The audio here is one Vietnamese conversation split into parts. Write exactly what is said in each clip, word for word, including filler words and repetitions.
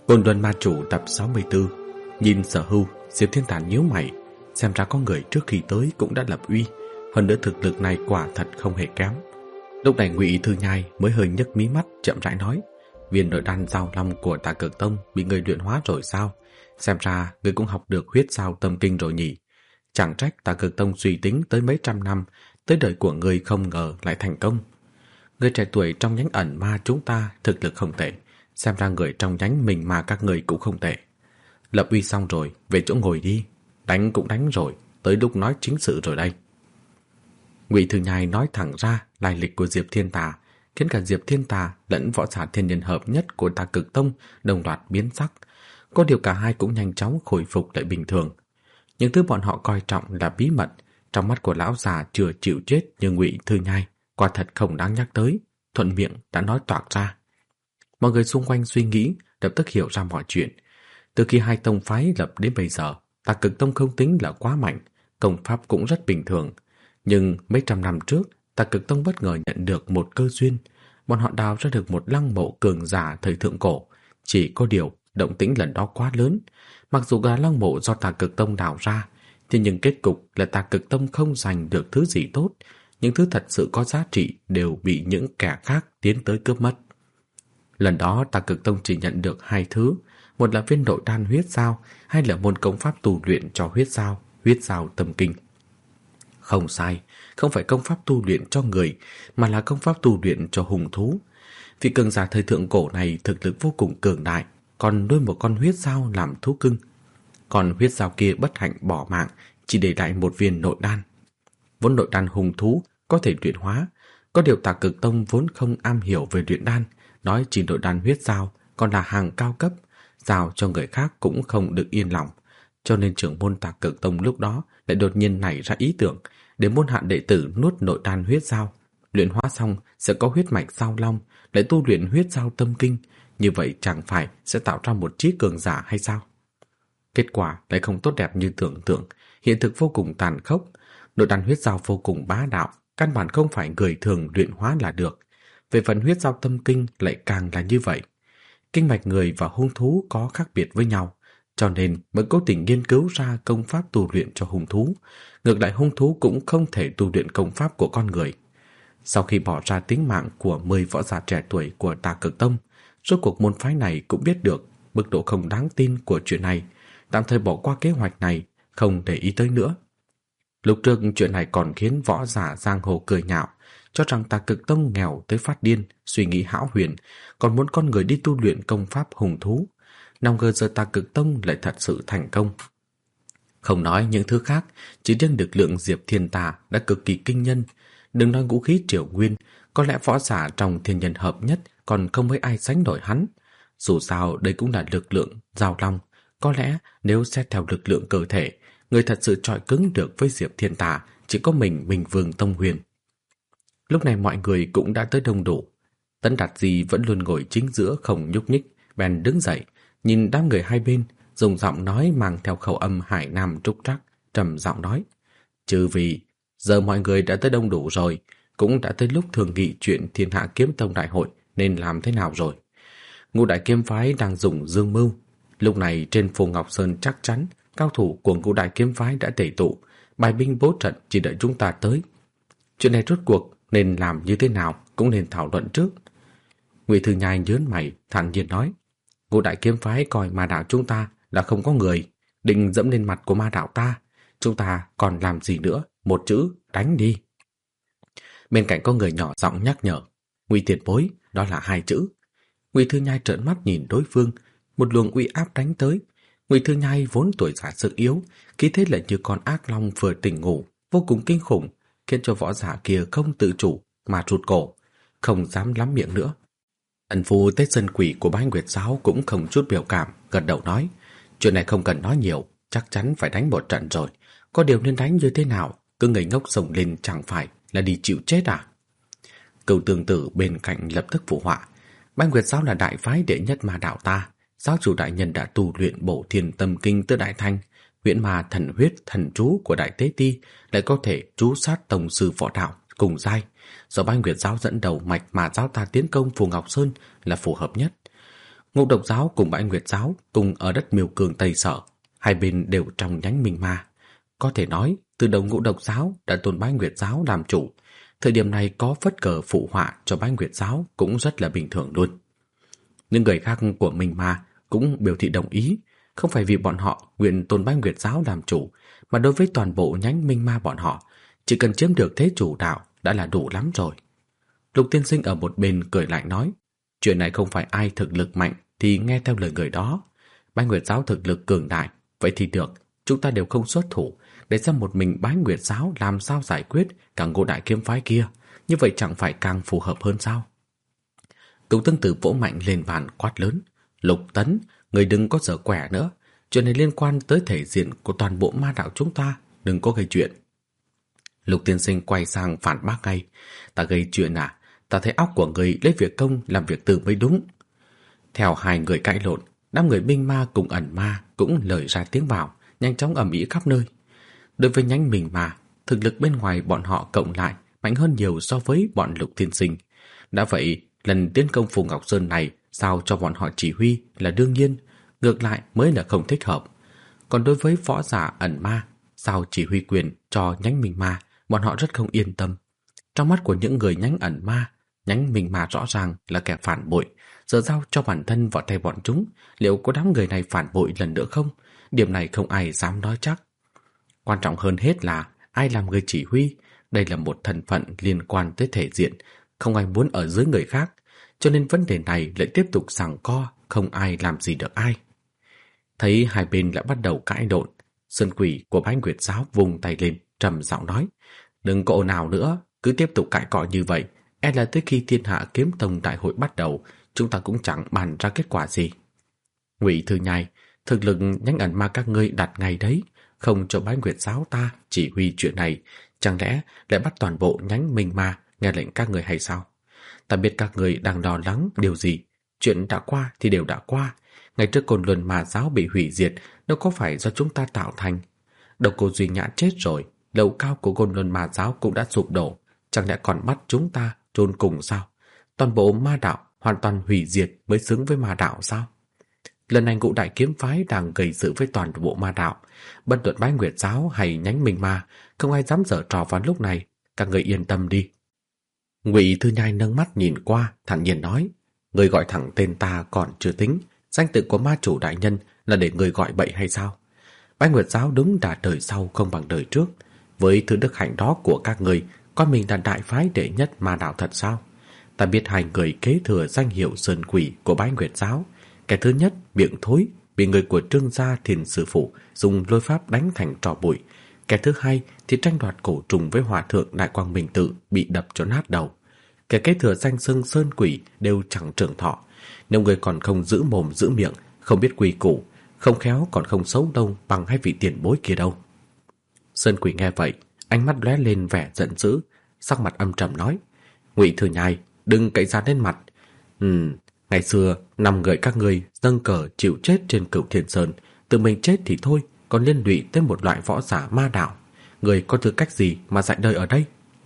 Côn Luân Ma Chủ tập sáu mươi tư. Nhìn Sở Hưu, Diệp Thiên Tà nhíu mày, xem ra có người trước khi tới cũng đã lập uy, hơn nữa thực lực này quả thật không hề kém. Lúc này Ngụy Thư Nhai mới hơi nhấc mí mắt, chậm rãi nói: viên nội đan Giao Long của Tà Cực Tông bị người luyện hóa rồi sao? Xem ra người cũng học được huyết giao tâm kinh rồi nhỉ. Chẳng trách Tà Cực Tông suy tính tới mấy trăm năm, tới đời của người không ngờ lại thành công. Người trẻ tuổi trong nhánh ẩn ma chúng ta thực lực không tệ, xem ra người trong nhánh mình mà các người cũng không tệ. Lập uy xong rồi, về chỗ ngồi đi. Đánh cũng đánh rồi, tới lúc nói chính sự rồi đây. Ngụy Thư Nhai nói thẳng ra lai lịch của Diệp Thiên Tà, khiến cả Diệp Thiên Tà lẫn võ giả thiên nhân hợp nhất của Tà Cực Tông đồng loạt biến sắc. Có điều cả hai cũng nhanh chóng khôi phục lại bình thường. Những thứ bọn họ coi trọng là bí mật, trong mắt của lão già chưa chịu chết như Ngụy Thư Nhai quả thật không đáng nhắc tới, thuận miệng đã nói toạc ra. Mọi người xung quanh suy nghĩ, lập tức hiểu ra mọi chuyện. Từ khi hai tông phái lập đến bây giờ, Tà Cực Tông không tính là quá mạnh, công pháp cũng rất bình thường. Nhưng mấy trăm năm trước, Tà Cực Tông bất ngờ nhận được một cơ duyên. Bọn họ đào ra được một lăng mộ cường giả thời thượng cổ. Chỉ có điều, động tĩnh lần đó quá lớn. Mặc dù là lăng mộ do Tà Cực Tông đào ra, thì nhưng kết cục là Tà Cực Tông không giành được thứ gì tốt. Những thứ thật sự có giá trị đều bị những kẻ khác tiến tới cướp mất. Lần đó Tà Cực Tông chỉ nhận được hai thứ, một là viên nội đan huyết giao, hay là môn công pháp tu luyện cho huyết giao, huyết giao tâm kinh. Không sai, không phải công pháp tu luyện cho người, mà là công pháp tu luyện cho hùng thú. Vị cường giả thời thượng cổ này thực lực vô cùng cường đại, còn nuôi một con huyết giao làm thú cưng. Còn huyết giao kia bất hạnh bỏ mạng, chỉ để lại một viên nội đan. Vốn nội đan hùng thú có thể luyện hóa, có điều Tà Cực Tông vốn không am hiểu về luyện đan, nói chỉ nội đan huyết giao còn là hàng cao cấp, giao cho người khác cũng không được yên lòng. Cho nên trưởng môn Tà Cực Tông lúc đó lại đột nhiên nảy ra ý tưởng để môn hạ đệ tử nuốt nội đan huyết giao, luyện hóa xong sẽ có huyết mạch Giao Long, lại tu luyện huyết giao tâm kinh, như vậy chẳng phải sẽ tạo ra một trí cường giả hay sao? Kết quả lại không tốt đẹp như tưởng tượng, hiện thực vô cùng tàn khốc. Nội đan huyết giao vô cùng bá đạo, căn bản không phải người thường luyện hóa là được. Về phần huyết giao tâm kinh lại càng là như vậy. Kinh mạch người và hung thú có khác biệt với nhau, cho nên mới cố tình nghiên cứu ra công pháp tu luyện cho hung thú. Ngược lại hung thú cũng không thể tu luyện công pháp của con người. Sau khi bỏ ra tính mạng của mười võ giả trẻ tuổi của Tà Cực Tông, rốt cuộc môn phái này cũng biết được mức độ không đáng tin của chuyện này, tạm thời bỏ qua kế hoạch này, không để ý tới nữa. Lúc trước chuyện này còn khiến võ giả giang hồ cười nhạo, cho rằng Tà Cực Tông nghèo tới phát điên, suy nghĩ hão huyền, còn muốn con người đi tu luyện công pháp hùng thú. Nào ngờ giờ Tà Cực Tông lại thật sự thành công. Không nói những thứ khác, chỉ riêng lực lượng Diệp Thiên Tà đã cực kỳ kinh nhân. Đừng nói vũ khí triều nguyên, có lẽ võ giả trong thiên nhân hợp nhất còn không mấy ai sánh nổi hắn. Dù sao đây cũng là lực lượng Giao Long, có lẽ nếu xét theo lực lượng cơ thể, người thật sự chọi cứng được với Diệp Thiên Tà chỉ có mình Minh Vương Tông Huyền. Lúc này mọi người cũng đã tới đông đủ. Tấn Đạt Di vẫn luôn ngồi chính giữa không nhúc nhích, bèn đứng dậy, nhìn đám người hai bên, dùng giọng nói mang theo khẩu âm Hải Nam trúc trắc, trầm giọng nói: "Chư vị, giờ mọi người đã tới đông đủ rồi, cũng đã tới lúc thường nghị chuyện Thiên Hạ Kiếm Tông đại hội nên làm thế nào rồi. Ngũ đại kiếm phái đang dùng dương mưu, lúc này trên Phù Ngọc Sơn chắc chắn cao thủ của ngũ đại kiếm phái đã tề tụ, bài binh bố trận chỉ đợi chúng ta tới. Chuyện này rốt cuộc nên làm như thế nào cũng nên thảo luận trước." Ngụy Thư Nhai nhớn mày, thản nhiên nói: "Ngũ đại kiếm phái coi ma đạo chúng ta là không có người, định dẫm lên mặt của ma đạo ta, chúng ta còn làm gì nữa, một chữ, đánh đi." Bên cạnh có người nhỏ giọng nhắc nhở: "Ngụy tiền bối, đó là hai chữ." Ngụy Thư Nhai trợn mắt nhìn đối phương, một luồng uy áp đánh tới. Ngụy Thư Nhai vốn tuổi già sức yếu, khí thế lại như con ác long vừa tỉnh ngủ, vô cùng kinh khủng, khiến cho võ giả kia không tự chủ mà rụt cổ, không dám lắm miệng nữa. Ẩn phu Tết Sơn Quỷ của Bái Nguyệt Giáo cũng không chút biểu cảm, gật đầu nói: "Chuyện này không cần nói nhiều, chắc chắn phải đánh một trận rồi. Có điều nên đánh như thế nào, cứ ngây ngốc sổng lên chẳng phải là đi chịu chết à?" Cửu Tương Tử bên cạnh lập tức phụ họa: "Bái Nguyệt Giáo là đại phái đệ nhất ma đạo ta, giáo chủ đại nhân đã tu luyện Bổ Thiên Tâm Kinh tới đại thành, huyễn ma thần huyết thần chú của Đại Tế Ti lại có thể trú sát tổng sư võ đạo cùng giai, do Bái Nguyệt Giáo dẫn đầu mạch mà giáo ta tiến công Phù Ngọc Sơn là phù hợp nhất. Ngũ Độc giáo cùng Bãi Nguyệt giáo cùng ở đất Miêu Cương Tây Sở, hai bên đều trong nhánh Minh Ma. Có thể nói, từ đầu Ngũ Độc giáo đã tôn Bãi Nguyệt giáo làm chủ, thời điểm này có phất cờ phụ họa cho Bãi Nguyệt giáo cũng rất là bình thường luôn. Những người khác của Minh Ma cũng biểu thị đồng ý, không phải vì bọn họ nguyện tôn Bãi Nguyệt giáo làm chủ, mà đối với toàn bộ nhánh Minh Ma bọn họ, chỉ cần chiếm được thế chủ đạo đã là đủ lắm rồi. Lục Tiên Sinh ở một bên cười lạnh nói, chuyện này không phải ai thực lực mạnh thì nghe theo lời người đó. Bái Nguyệt giáo thực lực cường đại, vậy thì được, chúng ta đều không xuất thủ, để xem một mình Bái Nguyệt giáo làm sao giải quyết cả Ngũ Đại kiếm phái kia, như vậy chẳng phải càng phù hợp hơn sao? Cửu Tương Tử vỗ mạnh lên bàn quát lớn, Lục Tấn, người đừng có giở quẻ nữa, chuyện này liên quan tới thể diện của toàn bộ ma đạo chúng ta, đừng có gây chuyện. Lục Tiên Sinh quay sang phản bác ngay, ta gây chuyện à? Ta thấy óc của người lấy việc công làm việc tư mới đúng. Theo hai người cãi lộn, đám người Minh Ma cùng ẩn ma cũng lời ra tiếng vào, nhanh chóng ầm ĩ khắp nơi. Đối với nhánh Minh Ma, thực lực bên ngoài bọn họ cộng lại mạnh hơn nhiều so với bọn Lục Tiên Sinh. Đã vậy, lần tiến công Phù Ngọc Sơn này sao cho bọn họ chỉ huy là đương nhiên, ngược lại mới là không thích hợp. Còn đối với võ giả ẩn ma, sao chỉ huy quyền cho nhánh Minh Ma, bọn họ rất không yên tâm. Trong mắt của những người nhánh ẩn ma, nhánh Minh Ma rõ ràng là kẻ phản bội, giờ giao cho bản thân vào tay bọn chúng, liệu có đám người này phản bội lần nữa không? Điểm này không ai dám nói chắc. Quan trọng hơn hết là ai làm người chỉ huy, đây là một thân phận liên quan tới thể diện, không ai muốn ở dưới người khác, cho nên vấn đề này lại tiếp tục giằng co, không ai làm gì được ai. Thấy hai bên lại bắt đầu cãi lộn, Sơn Quỷ của Bái Nguyệt giáo vùng tay lên, trầm giọng nói, đừng có ồn ào nữa, cứ tiếp tục cãi cọ như vậy, e là tới khi Thiên Hạ Kiếm Tông đại hội bắt đầu, chúng ta cũng chẳng bàn ra kết quả gì. Ngụy Thư Nhai, thực lực nhánh ẩn ma các ngươi đặt ngay đấy, không cho Bái Nguyệt giáo ta chỉ huy chuyện này, chẳng lẽ lại bắt toàn bộ nhánh Minh Ma nghe lệnh các người hay sao? Ta biết các người đang lo lắng điều gì, chuyện đã qua thì đều đã qua. Ngày trước Côn Luân Ma giáo bị hủy diệt, đâu có phải do chúng ta tạo thành. Độc Cô Duy Nhã chết rồi, lầu cao của Côn Luân Ma giáo cũng đã sụp đổ, chẳng lẽ còn bắt chúng ta chôn cùng sao? Toàn bộ ma đạo hoàn toàn hủy diệt mới xứng với ma đạo sao? Lần này Ngũ Đại kiếm phái đang gây sự với toàn bộ ma đạo, bất luận Bái Nguyệt giáo hay nhánh Minh Ma, không ai dám giở trò vào lúc này, các người yên tâm đi. Ngụy Thư Nhai nâng mắt nhìn qua, thản nhiên nói, người gọi thẳng tên ta còn chưa tính, danh tự của ma chủ đại nhân là để người gọi bậy hay sao? Bái Nguyệt giáo đúng là đời sau không bằng đời trước, với thứ đức hạnh đó của các người, coi mình là đại phái đệ nhất ma đạo thật sao? Ta biết hai người kế thừa danh hiệu Sơn Quỷ của Bái Nguyệt giáo, kẻ thứ nhất miệng thối bị người của Trương gia Thiền sư phụ dùng lôi pháp đánh thành tro bụi, kẻ thứ hai thì tranh đoạt cổ trùng với hòa thượng Đại Quang Minh Tự bị đập cho nát đầu. Kẻ kế thừa danh xưng Sơn Quỷ đều chẳng trường thọ, nếu người còn không giữ mồm giữ miệng, không biết quy củ, không khéo còn không xấu đâu bằng hai vị tiền bối kia đâu. Sơn Quỷ nghe vậy, ánh mắt lóe lên vẻ giận dữ, sắc mặt âm trầm nói, Ngụy Thư Nhai, đừng cậy ra lên mặt. Ừm, ngày xưa năm người các ngươi dâng cờ chịu chết trên Cửu Thiên Sơn, tự mình chết thì thôi, còn liên lụy tới một loại võ giả ma đạo, người có tư cách gì mà dạy đời ở đây?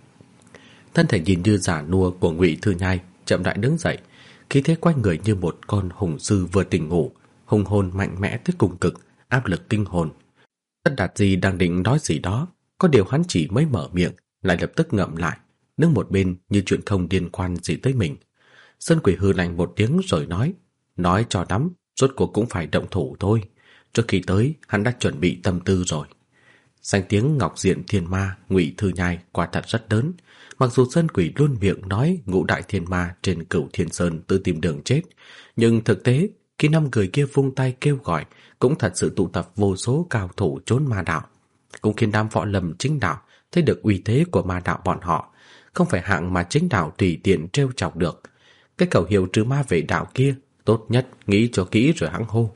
Thân thể nhìn như giả nua của Ngụy Thư Nhai chậm rãi đứng dậy, khí thế quanh người như một con hùng sư vừa tỉnh ngủ, hùng hồn mạnh mẽ tới cùng cực, áp lực kinh hồn. Tất Đạt Di đang định nói gì đó, có điều hắn chỉ mới mở miệng lại lập tức ngậm lại, đứng một bên như chuyện không liên quan gì tới mình. Sơn Quỷ hừ lạnh một tiếng rồi nói, nói cho lắm, rốt cuộc cũng phải động thủ thôi. Trước khi tới, hắn đã chuẩn bị tâm tư rồi. Danh tiếng Ngọc Diện Thiên Ma Ngụy Thư Nhai quả thật rất lớn. Mặc dù Sơn Quỷ luôn miệng nói Ngũ Đại Thiên Ma trên Cửu Thiên Sơn tự tìm đường chết, nhưng thực tế khi năm người kia vung tay kêu gọi cũng thật sự tụ tập vô số cao thủ trốn ma đạo, cũng khiến đám võ lâm chính đạo thấy được uy thế của ma đạo bọn họ, không phải hạng mà chính đạo tùy tiện trêu chọc được. Cái khẩu hiệu trừ ma vệ đạo kia tốt nhất nghĩ cho kỹ rồi hãng hô.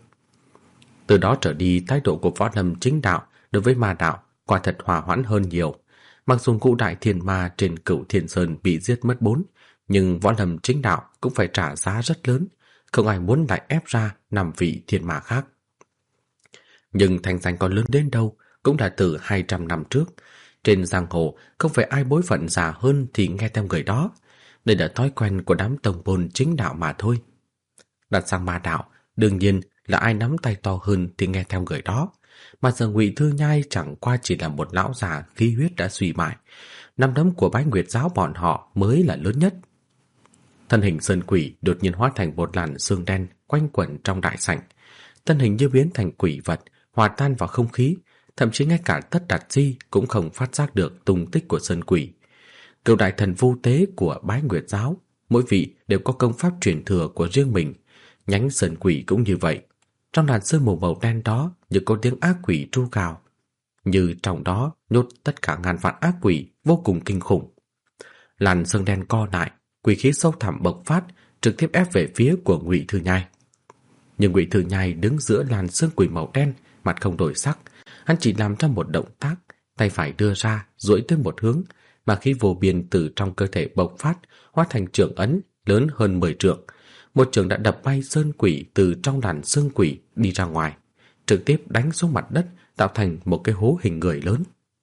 Từ đó trở đi, thái độ của võ lâm chính đạo đối với ma đạo quả thật hòa hoãn hơn nhiều. Mặc dù Ngũ Đại Thiên Ma trên Cửu Thiên Sơn bị giết mất bốn, nhưng võ lâm chính đạo cũng phải trả giá rất lớn, không ai muốn lại ép ra năm vị thiên ma khác. Nhưng thành danh còn lớn đến đâu cũng là từ hai trăm năm trước. Trên giang hồ không phải ai bối phận già hơn thì nghe theo người đó. Đây là thói quen của đám tông môn chính đạo mà thôi. Đặt sang ma đạo, đương nhiên là ai nắm tay to hơn thì nghe theo người đó. Mà giờ Ngụy Thư Nhai chẳng qua chỉ là một lão già khí huyết đã suy bại. Nắm đấm của Bái Nguyệt giáo bọn họ mới là lớn nhất. Thân hình sơn quỷ đột nhiên hóa thành một làn sương đen quanh quẩn trong đại sảnh. Thân hình như biến thành quỷ vật, hòa tan vào không khí, thậm chí ngay cả Tất Đạt Di cũng không phát giác được tung tích của sơn quỷ. Cửu đại thần vu tế của Bái Nguyệt giáo, mỗi vị đều có công pháp truyền thừa của riêng mình. Nhánh sơn quỷ cũng như vậy. Trong làn sương mù màu đen đó như có tiếng ác quỷ tru cào, như trong đó nhốt tất cả ngàn vạn ác quỷ vô cùng kinh khủng. Làn sương đen co lại, quỷ khí sâu thẳm bộc phát, trực tiếp ép về phía của Ngụy Thư Nhai. Nhưng Ngụy Thư Nhai đứng giữa làn sương quỷ màu đen, mặt không đổi sắc, hắn chỉ làm ra một động tác, tay phải đưa ra, duỗi tới một hướng, mà khí vô biên từ trong cơ thể bộc phát, hóa thành trường ấn lớn hơn mười trượng. Một trường đã đập bay sơn quỷ từ trong làn sương quỷ đi ra ngoài, trực tiếp đánh xuống mặt đất, tạo thành một cái hố hình người lớn.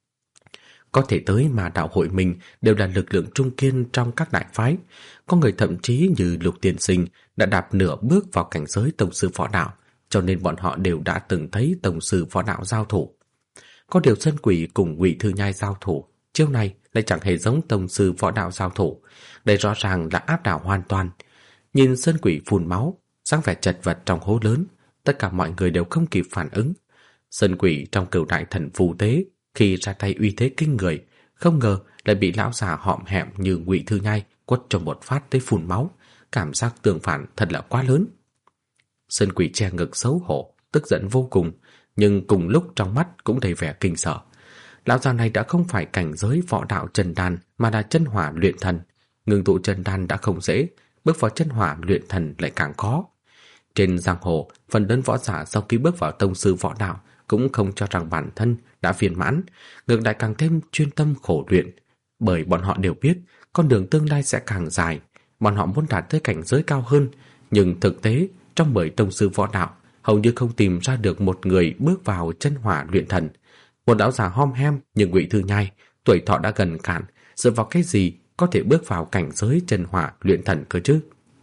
Có thể tới mà đạo hội mình đều là lực lượng trung kiên trong các đại phái. Có người thậm chí như Lục Tiên Sinh đã đạp nửa bước vào cảnh giới tông sư võ đạo, cho nên bọn họ đều đã từng thấy tông sư võ đạo giao thủ. Có điều sơn quỷ cùng Ngụy Thư Nhai giao thủ, chiêu này lại chẳng hề giống tông sư võ đạo giao thủ. Đây rõ ràng là áp đảo hoàn toàn. Nhìn sơn quỷ phun máu, dáng vẻ chật vật trong hố lớn, tất cả mọi người đều không kịp phản ứng. Sơn quỷ trong Cửu đại thần phù tế khi ra tay uy thế kinh người, không ngờ lại bị lão già hõm hẹm như Ngụy Thư Nhai quất cho một phát tới phun máu. Cảm giác tương phản thật là quá lớn. Sơn quỷ che ngực xấu hổ, tức giận vô cùng, nhưng cùng lúc trong mắt cũng đầy vẻ kinh sợ. Lão già này đã không phải cảnh giới võ đạo chân đan, mà là chân hỏa luyện thần. Ngưng tụ chân đan đã không dễ, bước vào chân hỏa luyện thần lại càng khó. Trên giang hồ, phần lớn võ giả sau khi bước vào tông sư võ đạo cũng không cho rằng bản thân đã viên mãn, ngược lại càng thêm chuyên tâm khổ luyện, bởi bọn họ đều biết con đường tương lai sẽ càng dài. Bọn họ muốn đạt tới cảnh giới cao hơn, nhưng thực tế trong mười tông sư võ đạo hầu như không tìm ra được một người bước vào chân hỏa luyện thần. Một lão già hom hem như Ngụy Thư Nhai, tuổi thọ đã gần cạn, dựa vào cái gì có thể bước vào cảnh giới chân hỏa luyện thần cơ chứ?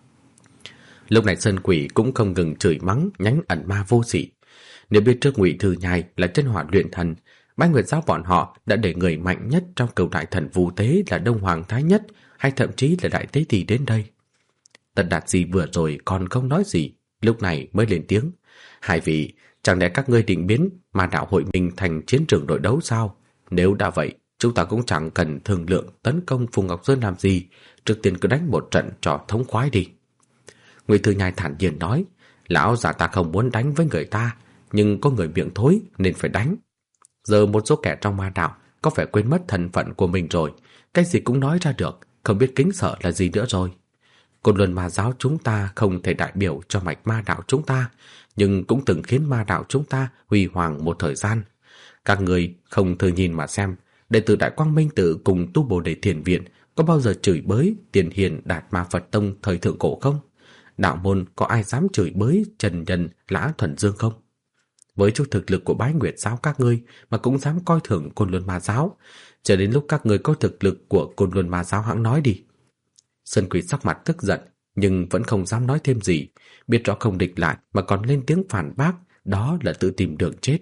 Lúc này sơn quỷ cũng không ngừng chửi mắng nhánh ẩn ma vô sỉ. Nếu biết trước Ngụy Thư Nhai là chân hỏa luyện thần, Bái Nguyệt giáo bọn họ đã để người mạnh nhất trong Cửu đại thần vu tế là Đông Hoàng Thái Nhất, hay thậm chí là Đại Tế Tỷ đến đây. Tất Đạt Di vừa rồi còn không nói gì, lúc này mới lên tiếng. Hai vị, chẳng lẽ các ngươi định biến mà đạo hội mình thành chiến trường đội đấu sao? Nếu đã vậy, chúng ta cũng chẳng cần thương lượng tấn công Phùng Ngọc Sơn làm gì, trước tiên cứ đánh một trận cho thống khoái đi. Ngụy Thư Nhai thản nhiên nói, lão già ta không muốn đánh với người ta, nhưng có người miệng thối nên phải đánh. Giờ một số kẻ trong ma đạo có vẻ quên mất thân phận của mình rồi, cái gì cũng nói ra được, không biết kính sợ là gì nữa rồi. Côn Luân Ma giáo chúng ta không thể đại biểu cho mạch ma đạo chúng ta, nhưng cũng từng khiến ma đạo chúng ta huy hoàng một thời gian. Các người không thử nhìn mà xem, đệ tử Đại Quang Minh Tự cùng Tu Bồ Đề Thiền Viện có bao giờ chửi bới Tiền Hiền Đạt Ma Phật Tông thời thượng cổ không? Đạo môn có ai dám chửi bới Trần Nhân Lã Thuần Dương không? Với chút thực lực của Bái Nguyệt giáo các ngươi mà cũng dám coi thường Côn Luân Ma giáo, chờ đến lúc các ngươi có thực lực của Côn Luân Ma giáo hãng nói đi. Sơn quỷ sắc mặt tức giận, nhưng vẫn không dám nói thêm gì, biết rõ không địch lại mà còn lên tiếng phản bác, đó là tự tìm đường chết.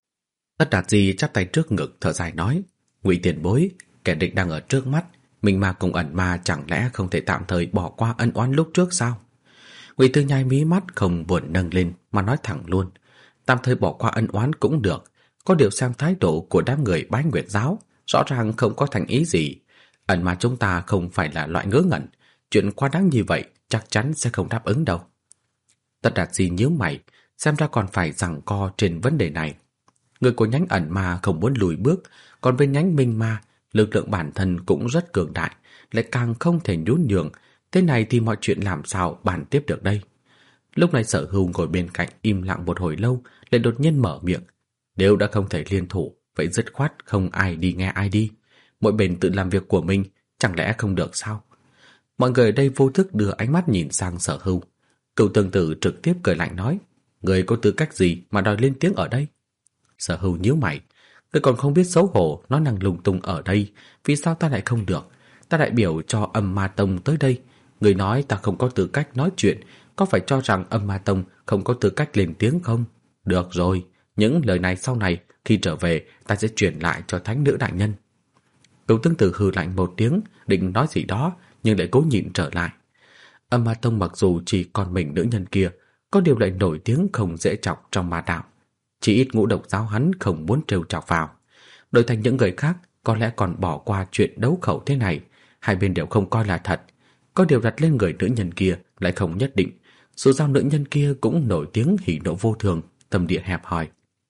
Tất Đạt Di chắp tay trước ngực thở dài nói, Ngụy tiền bối, kẻ địch đang ở trước mắt, mình mà cùng ẩn ma chẳng lẽ không thể tạm thời bỏ qua ân oán lúc trước sao? Ngụy Thư Nhai mí mắt không buồn nâng lên mà nói thẳng luôn, tạm thời bỏ qua ân oán cũng được, có điều xem thái độ của đám người Bái Nguyệt giáo rõ ràng không có thành ý gì. Ẩn mà chúng ta không phải là loại ngớ ngẩn, chuyện quá đáng như vậy chắc chắn sẽ không đáp ứng đâu. Tất Đạt Di nhíu mày, xem ra còn phải giằng co trên vấn đề này. Người của nhánh ẩn ma không muốn lùi bước, còn bên nhánh minh ma, lực lượng bản thân cũng rất cường đại, lại càng không thể nhún nhường. Thế này thì mọi chuyện làm sao bàn tiếp được đây? Lúc này Sở Hưu ngồi bên cạnh im lặng một hồi lâu, lại đột nhiên mở miệng. Nếu đã không thể liên thủ, vậy dứt khoát không ai đi nghe ai đi. Mỗi bên tự làm việc của mình, chẳng lẽ không được sao? Mọi người ở đây vô thức đưa ánh mắt nhìn sang Sở Hưu. Cựu Tương Tử trực tiếp cười lạnh nói, người có tư cách gì mà đòi lên tiếng ở đây? Sở Hưu nhíu mày, người còn không biết xấu hổ nói năng lung tung ở đây, vì sao ta lại không được? Ta đại biểu cho Âm Ma Tông tới đây, người nói ta không có tư cách nói chuyện, có phải cho rằng Âm Ma Tông không có tư cách lên tiếng không? Được rồi, những lời này sau này khi trở về ta sẽ truyền lại cho thánh nữ đại nhân. Cửu Tương Tử hừ lạnh một tiếng, định nói gì đó nhưng lại cố nhịn trở lại. Âm Ma Tông mặc dù chỉ còn mình nữ nhân kia, có điều lại nổi tiếng không dễ chọc trong ma đạo. Chỉ ít Ngũ Độc giáo hắn không muốn trêu chọc vào. Đổi thành những người khác có lẽ còn bỏ qua chuyện đấu khẩu thế này, hai bên đều không coi là thật. Có điều đặt lên người nữ nhân kia lại không nhất định. Dù sao nữ nhân kia cũng nổi tiếng hỉ nộ vô thường, tâm địa hẹp hòi.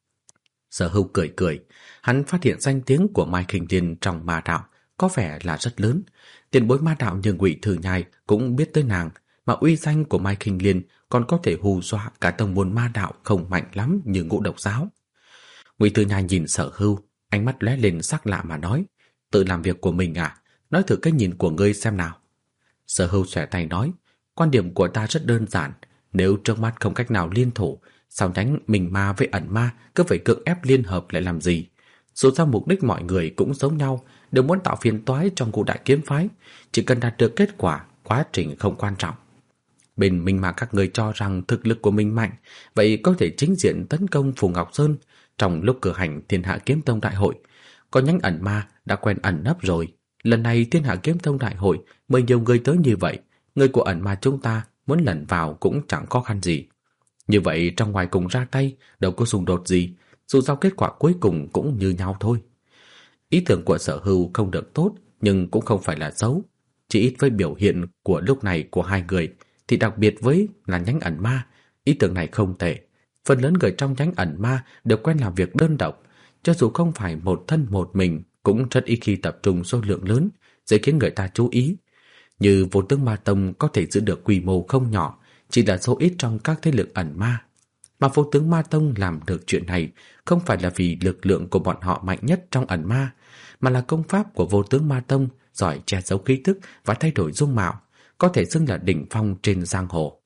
Sở Hưu cười cười, hắn phát hiện danh tiếng của Mai Khinh Liên trong ma đạo có vẻ là rất lớn. Tiền bối ma đạo như Ngụy Thư Nhai cũng biết tới nàng, mà uy danh của Mai Khinh Liên còn có thể hù dọa cả tông môn ma đạo không mạnh lắm như Ngũ Độc giáo. Ngụy Thư Nhai nhìn Sở Hưu, ánh mắt lóe lên sắc lạ mà nói, tự làm việc của mình à? Nói thử cái nhìn của ngươi xem nào. Sở Hưu xòe tay nói, quan điểm của ta rất đơn giản, nếu trước mắt không cách nào liên thủ, sao nhánh mình ma với ẩn ma cứ phải cưỡng ép liên hợp lại làm gì? Dù sao mục đích mọi người cũng giống nhau, đều muốn tạo phiền toái trong Ngũ Đại Kiếm phái, chỉ cần đạt được kết quả, quá trình không quan trọng. Bên mình mà các người cho rằng thực lực của mình mạnh, vậy có thể chính diện tấn công Phù Ngọc Sơn trong lúc cử hành Thiên Hạ Kiếm Tông đại hội. Có nhánh ẩn ma đã quen ẩn nấp rồi, lần này Thiên Hạ Kiếm Tông đại hội mời nhiều người tới như vậy, người của ẩn ma chúng ta muốn lẩn vào cũng chẳng khó khăn gì. Như vậy trong ngoài cùng ra tay đâu có xung đột gì, dù sao kết quả cuối cùng cũng như nhau thôi. Ý tưởng của Sở Hưu không được tốt nhưng cũng không phải là xấu, chỉ ít với biểu hiện của lúc này của hai người thì đặc biệt với là nhánh ẩn ma, ý tưởng này không tệ. Phần lớn người trong nhánh ẩn ma đều quen làm việc đơn độc, cho dù không phải một thân một mình cũng rất ít khi tập trung số lượng lớn, dễ khiến người ta chú ý. Như Vô Tướng Ma Tông có thể giữ được quy mô không nhỏ, chỉ là số ít trong các thế lực ẩn ma. Mà Vô Tướng Ma Tông làm được chuyện này không phải là vì lực lượng của bọn họ mạnh nhất trong ẩn ma, mà là công pháp của Vô Tướng Ma Tông giỏi che giấu khí tức và thay đổi dung mạo, có thể xưng là đỉnh phong trên giang hồ.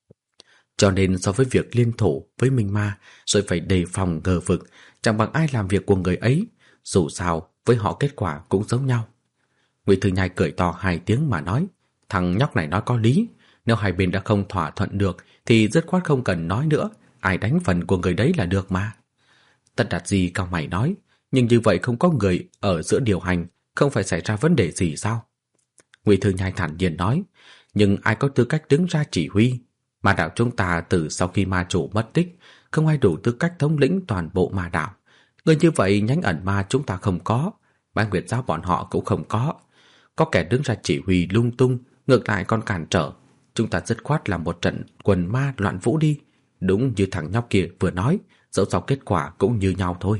Cho nên so với việc liên thủ với Minh Ma rồi phải đề phòng ngờ vực, chẳng bằng ai làm việc của người ấy, dù sao với họ kết quả cũng giống nhau. Ngụy Thư Nhai cười to hai tiếng mà nói, thằng nhóc này nói có lý, nếu hai bên đã không thỏa thuận được thì dứt khoát không cần nói nữa, ai đánh phần của người đấy là được mà. Tất Đạt Di cao mày nói, nhưng như vậy không có người ở giữa điều hành, không phải xảy ra vấn đề gì sao? Ngụy Thư Nhai thản nhiên nói, nhưng ai có tư cách đứng ra chỉ huy? Ma đạo chúng ta từ sau khi ma chủ mất tích, không ai đủ tư cách thống lĩnh toàn bộ ma đạo. Người như vậy nhánh ẩn ma chúng ta không có, Bái Nguyệt giáo bọn họ cũng không có. Có kẻ đứng ra chỉ huy lung tung, ngược lại còn cản trở. Chúng ta dứt khoát làm một trận quần ma loạn vũ đi. Đúng như thằng nhóc kia vừa nói, dẫu sao kết quả cũng như nhau thôi.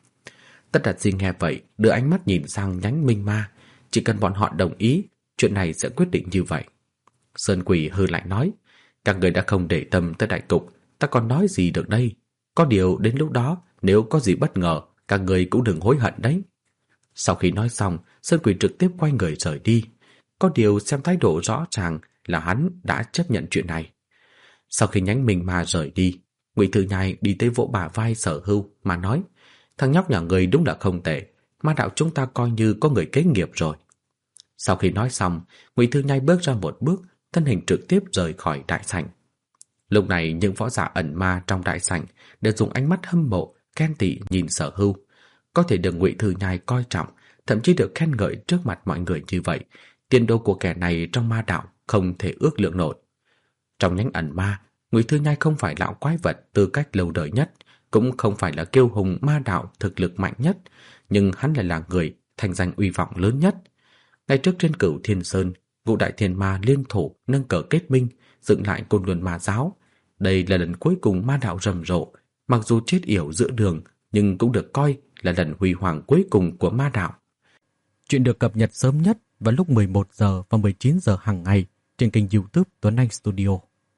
Tất Đạt Di nghe vậy, đưa ánh mắt nhìn sang nhánh Minh Ma. Chỉ cần bọn họ đồng ý, chuyện này sẽ quyết định như vậy. Sơn Quỷ hừ lạnh nói, các người đã không để tâm tới đại cục, ta còn nói gì được đây? Có điều đến lúc đó, nếu có gì bất ngờ, các người cũng đừng hối hận đấy. Sau khi nói xong, Sơn Quỷ trực tiếp quay người rời đi. Có điều xem thái độ rõ ràng là hắn đã chấp nhận chuyện này. Sau khi nhánh Minh Ma rời đi, Ngụy Thư Nhai đi tới vỗ bả vai Sở Hưu mà nói, thằng nhóc nhà người đúng là không tệ, ma đạo chúng ta coi như có người kế nghiệp rồi. Sau khi nói xong, Ngụy Thư Nhai bước ra một bước, thân hình trực tiếp rời khỏi đại sảnh. Lúc này những võ giả ẩn ma trong đại sảnh đều dùng ánh mắt hâm mộ, ghen tị nhìn Sở Hưu. Có thể được Ngụy Thư Nhai coi trọng, thậm chí được khen ngợi trước mặt mọi người như vậy, tiền đồ của kẻ này trong ma đạo không thể ước lượng nổi. Trong nhánh ẩn ma, Ngụy Thư Nhai không phải lão quái vật tư cách lâu đời nhất, cũng không phải là kiêu hùng ma đạo thực lực mạnh nhất, nhưng hắn lại là người thành danh uy vọng lớn nhất. Ngày trước trên Cửu Thiên Sơn, Ngũ Đại Thiên Ma liên thủ nâng cờ kết minh, dựng lại Côn Luân Ma giáo. Đây là lần cuối cùng ma đạo rầm rộ, mặc dù chết yểu giữa đường, nhưng cũng được coi là lần huy hoàng cuối cùng của ma đạo. Chuyện được cập nhật sớm nhất vào lúc mười một giờ và mười chín giờ hàng ngày trên kênh YouTube Tuấn Anh Studio.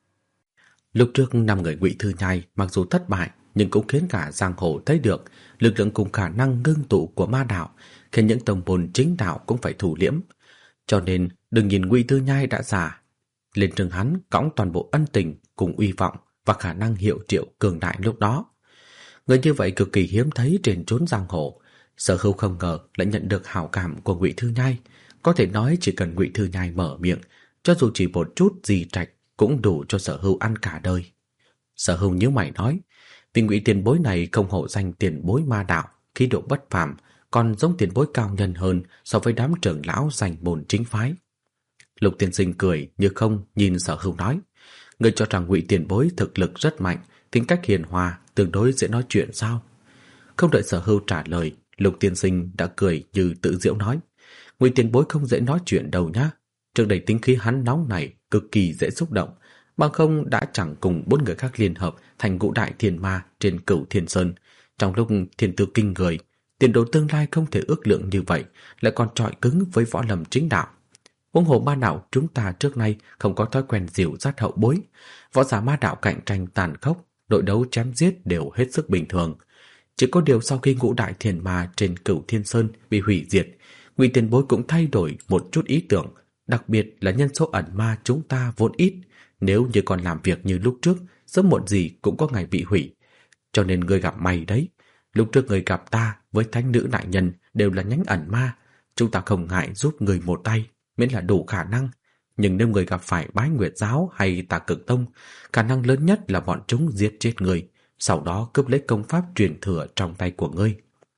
Lúc trước năm người Ngụy Thư Nhai mặc dù thất bại nhưng cũng khiến cả giang hồ thấy được lực lượng cùng khả năng ngưng tụ của ma đạo, khiến những tông môn chính đạo cũng phải thủ liễm. Cho nên đừng nhìn Ngụy Thư Nhai đã già, lên lưng hắn cõng toàn bộ ân tình cùng uy vọng và khả năng hiệu triệu cường đại lúc đó. Người như vậy cực kỳ hiếm thấy trên chốn giang hồ. Sở Hưu không ngờ lại nhận được hảo cảm của Ngụy Thư Nhai. Có thể nói chỉ cần Ngụy Thư Nhai mở miệng, cho dù chỉ một chút gì trạch, cũng đủ cho Sở Hưu ăn cả đời. Sở Hưu nhíu mày nói, vì Ngụy tiền bối này không hổ danh tiền bối ma đạo, khí độ bất phàm, còn giống tiền bối cao nhân hơn so với đám trưởng lão danh môn chính phái. Lục tiên sinh cười như không nhìn Sở Hưu nói, ngươi cho rằng Ngụy tiền bối thực lực rất mạnh, tính cách hiền hòa, tương đối dễ nói chuyện sao? Không đợi Sở Hưu trả lời, Lục tiên sinh đã cười như tự giễu nói, Ngụy tiền bối không dễ nói chuyện đâu nhá. Trước đây tính khí hắn nóng này cực kỳ dễ xúc động, bằng không đã chẳng cùng bốn người khác liên hợp thành ngũ đại thiên ma trên Cửu Thiên Sơn. Trong lúc thiên tư kinh người, tiền đồ tương lai không thể ước lượng như vậy, lại còn chọi cứng với võ lâm chính đạo. Huống hồ ma đạo chúng ta trước nay không có thói quen dìu dắt hậu bối, võ giả ma đạo cạnh tranh tàn khốc, đội đấu chém giết đều hết sức bình thường. Chỉ có điều sau khi ngũ đại thiên ma trên Cửu Thiên Sơn bị hủy diệt, Ngụy tiền bối cũng thay đổi một chút ý tưởng, đặc biệt là nhân số ẩn ma chúng ta vốn ít, nếu như còn làm việc như lúc trước, sớm muộn gì cũng có ngày bị hủy. Cho nên người gặp may đấy, lúc trước người gặp ta với thánh nữ đại nhân đều là nhánh ẩn ma, chúng ta không ngại giúp người một tay, miễn là đủ khả năng. Nhưng nếu người gặp phải Bái Nguyệt giáo hay Tà Cực tông, khả năng lớn nhất là bọn chúng giết chết người, sau đó cướp lấy công pháp truyền thừa trong tay của ngươi.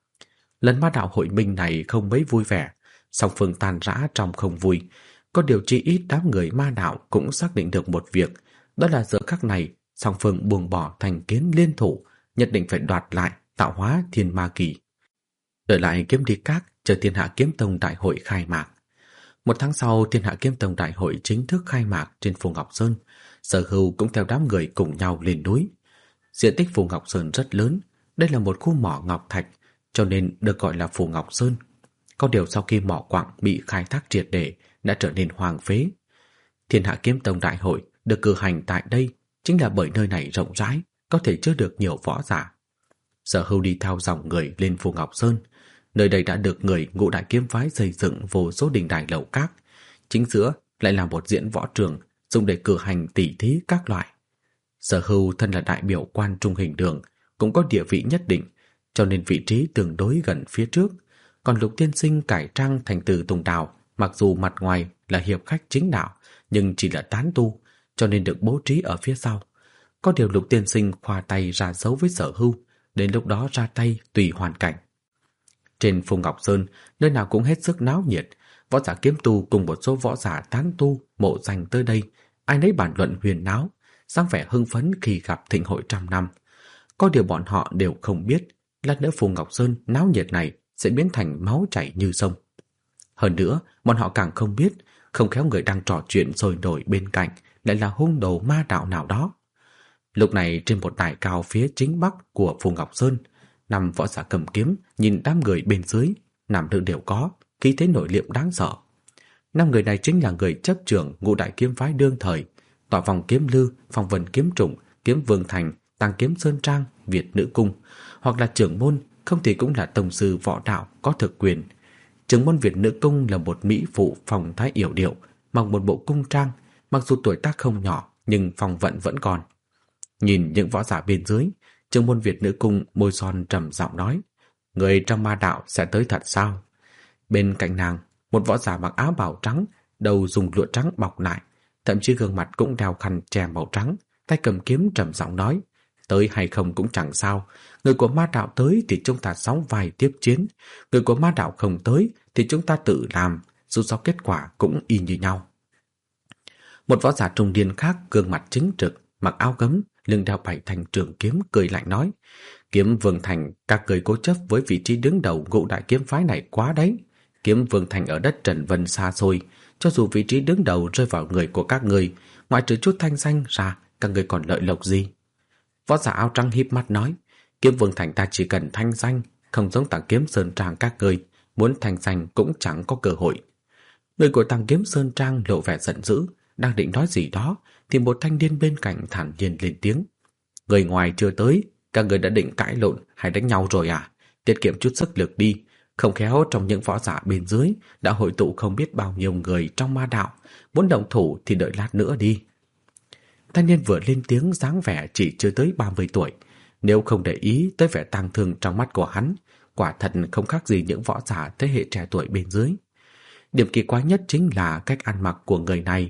Lần ma đạo hội minh này không mấy vui vẻ, song phương tàn rã trong không vui. Có điều chi ít đám người ma đạo cũng xác định được một việc, đó là giờ khắc này song phương buông bỏ thành kiến liên thủ, nhất định phải đoạt lại tạo hóa thiên ma kỳ. Đợi lại kiếm đi các, chờ Thiên Hạ Kiếm Tông đại hội khai mạc. Một tháng sau, Thiên Hạ Kiếm Tông đại hội chính thức khai mạc trên Phù Ngọc Sơn. Sở Hưu cũng theo đám người cùng nhau lên núi. Diện tích Phù Ngọc Sơn rất lớn, đây là một khu mỏ ngọc thạch, cho nên được gọi là Phù Ngọc Sơn. Có điều sau khi mỏ quặng bị khai thác triệt để đã trở nên hoang phế. Thiên Hạ Kiếm Tông đại hội được cử hành tại đây chính là bởi nơi này rộng rãi, có thể chứa được nhiều võ giả. Sở Hưu đi theo dòng người lên Phù Ngọc Sơn. Nơi đây đã được người ngũ đại kiếm phái xây dựng vô số đình đài lầu các. Chính giữa lại là một diễn võ trường dùng để cử hành tỷ thí các loại. Sở Hưu thân là đại biểu quan trung hình đường, cũng có địa vị nhất định, cho nên vị trí tương đối gần phía trước. Còn Lục tiên sinh cải trang thành Từ Tùng Đào, mặc dù mặt ngoài là hiệp khách chính đạo, nhưng chỉ là tán tu, cho nên được bố trí ở phía sau. Có điều Lục tiên sinh khoa tay ra dấu với Sở Hưu, đến lúc đó ra tay tùy hoàn cảnh. Trên Phù Ngọc Sơn, nơi nào cũng hết sức náo nhiệt, võ giả kiếm tu cùng một số võ giả tán tu mộ danh tới đây, ai nấy bàn luận huyền náo, dáng vẻ hưng phấn khi gặp thịnh hội trăm năm. Có điều bọn họ đều không biết, lát nữa Phù Ngọc Sơn náo nhiệt này sẽ biến thành máu chảy như sông. Hơn nữa, bọn họ càng không biết, không khéo người đang trò chuyện sôi nổi bên cạnh lại là hung đồ ma đạo nào đó. Lúc này trên một đài cao phía chính bắc của Phù Ngọc Sơn, năm võ giả cầm kiếm nhìn đám người bên dưới, nam nữ đều có, khí thế nổi liệm đáng sợ. Năm người này chính là người chấp trưởng ngũ đại kiếm phái đương thời, Tọa Vòng Kiếm Lư, Phong Vân Kiếm Trùng, Kiếm Vương Thành, Tàng Kiếm Sơn Trang, Việt Nữ Cung, hoặc là trưởng môn, không thì cũng là tông sư võ đạo có thực quyền. Trưởng môn Việt Nữ Cung là một mỹ phụ phong thái yểu điệu, mặc một bộ cung trang, mặc dù tuổi tác không nhỏ nhưng phong vận vẫn còn. Nhìn những võ giả bên dưới, trưởng môn Việt Nữ Cung môi son trầm giọng nói, người trong ma đạo sẽ tới thật sao? Bên cạnh nàng, một võ giả mặc áo bào trắng, đầu dùng lụa trắng bọc lại, thậm chí gương mặt cũng đeo khăn che màu trắng, tay cầm kiếm trầm giọng nói, tới hay không cũng chẳng sao, người của ma đạo tới thì chúng ta sóng vai tiếp chiến, người của ma đạo không tới thì chúng ta tự làm, dù sao kết quả cũng y như nhau. Một võ giả trung niên khác gương mặt chính trực, mặc áo gấm, lưng đeo bảy thanh trường kiếm, cười lạnh nói, Kiếm Vương Thành, các người cố chấp với vị trí đứng đầu ngũ đại kiếm phái này quá đấy. Kiếm Vương Thành ở đất Trần Vân xa xôi, cho dù vị trí đứng đầu rơi vào người của các người, ngoại trừ chút thanh danh ra, các người còn lợi lộc gì? Võ giả áo trắng híp mắt nói, Kiếm Vương Thành ta chỉ cần thanh danh, không giống Tàng Kiếm Sơn Trang các người, muốn thanh danh cũng chẳng có cơ hội. Người của Tàng Kiếm Sơn Trang lộ vẻ giận dữ, đang định nói gì đó, thì một thanh niên bên cạnh thản nhiên lên tiếng. Người ngoài chưa tới, các người đã định cãi lộn hay đánh nhau rồi à? Tiết kiệm chút sức lực đi, không khéo trong những võ giả bên dưới đã hội tụ không biết bao nhiêu người trong ma đạo, muốn động thủ thì đợi lát nữa đi. Thanh niên vừa lên tiếng dáng vẻ chỉ chưa tới ba mươi tuổi, nếu không để ý tới vẻ tang thương trong mắt của hắn, quả thật không khác gì những võ giả thế hệ trẻ tuổi bên dưới. Điểm kỳ quái nhất chính là cách ăn mặc của người này,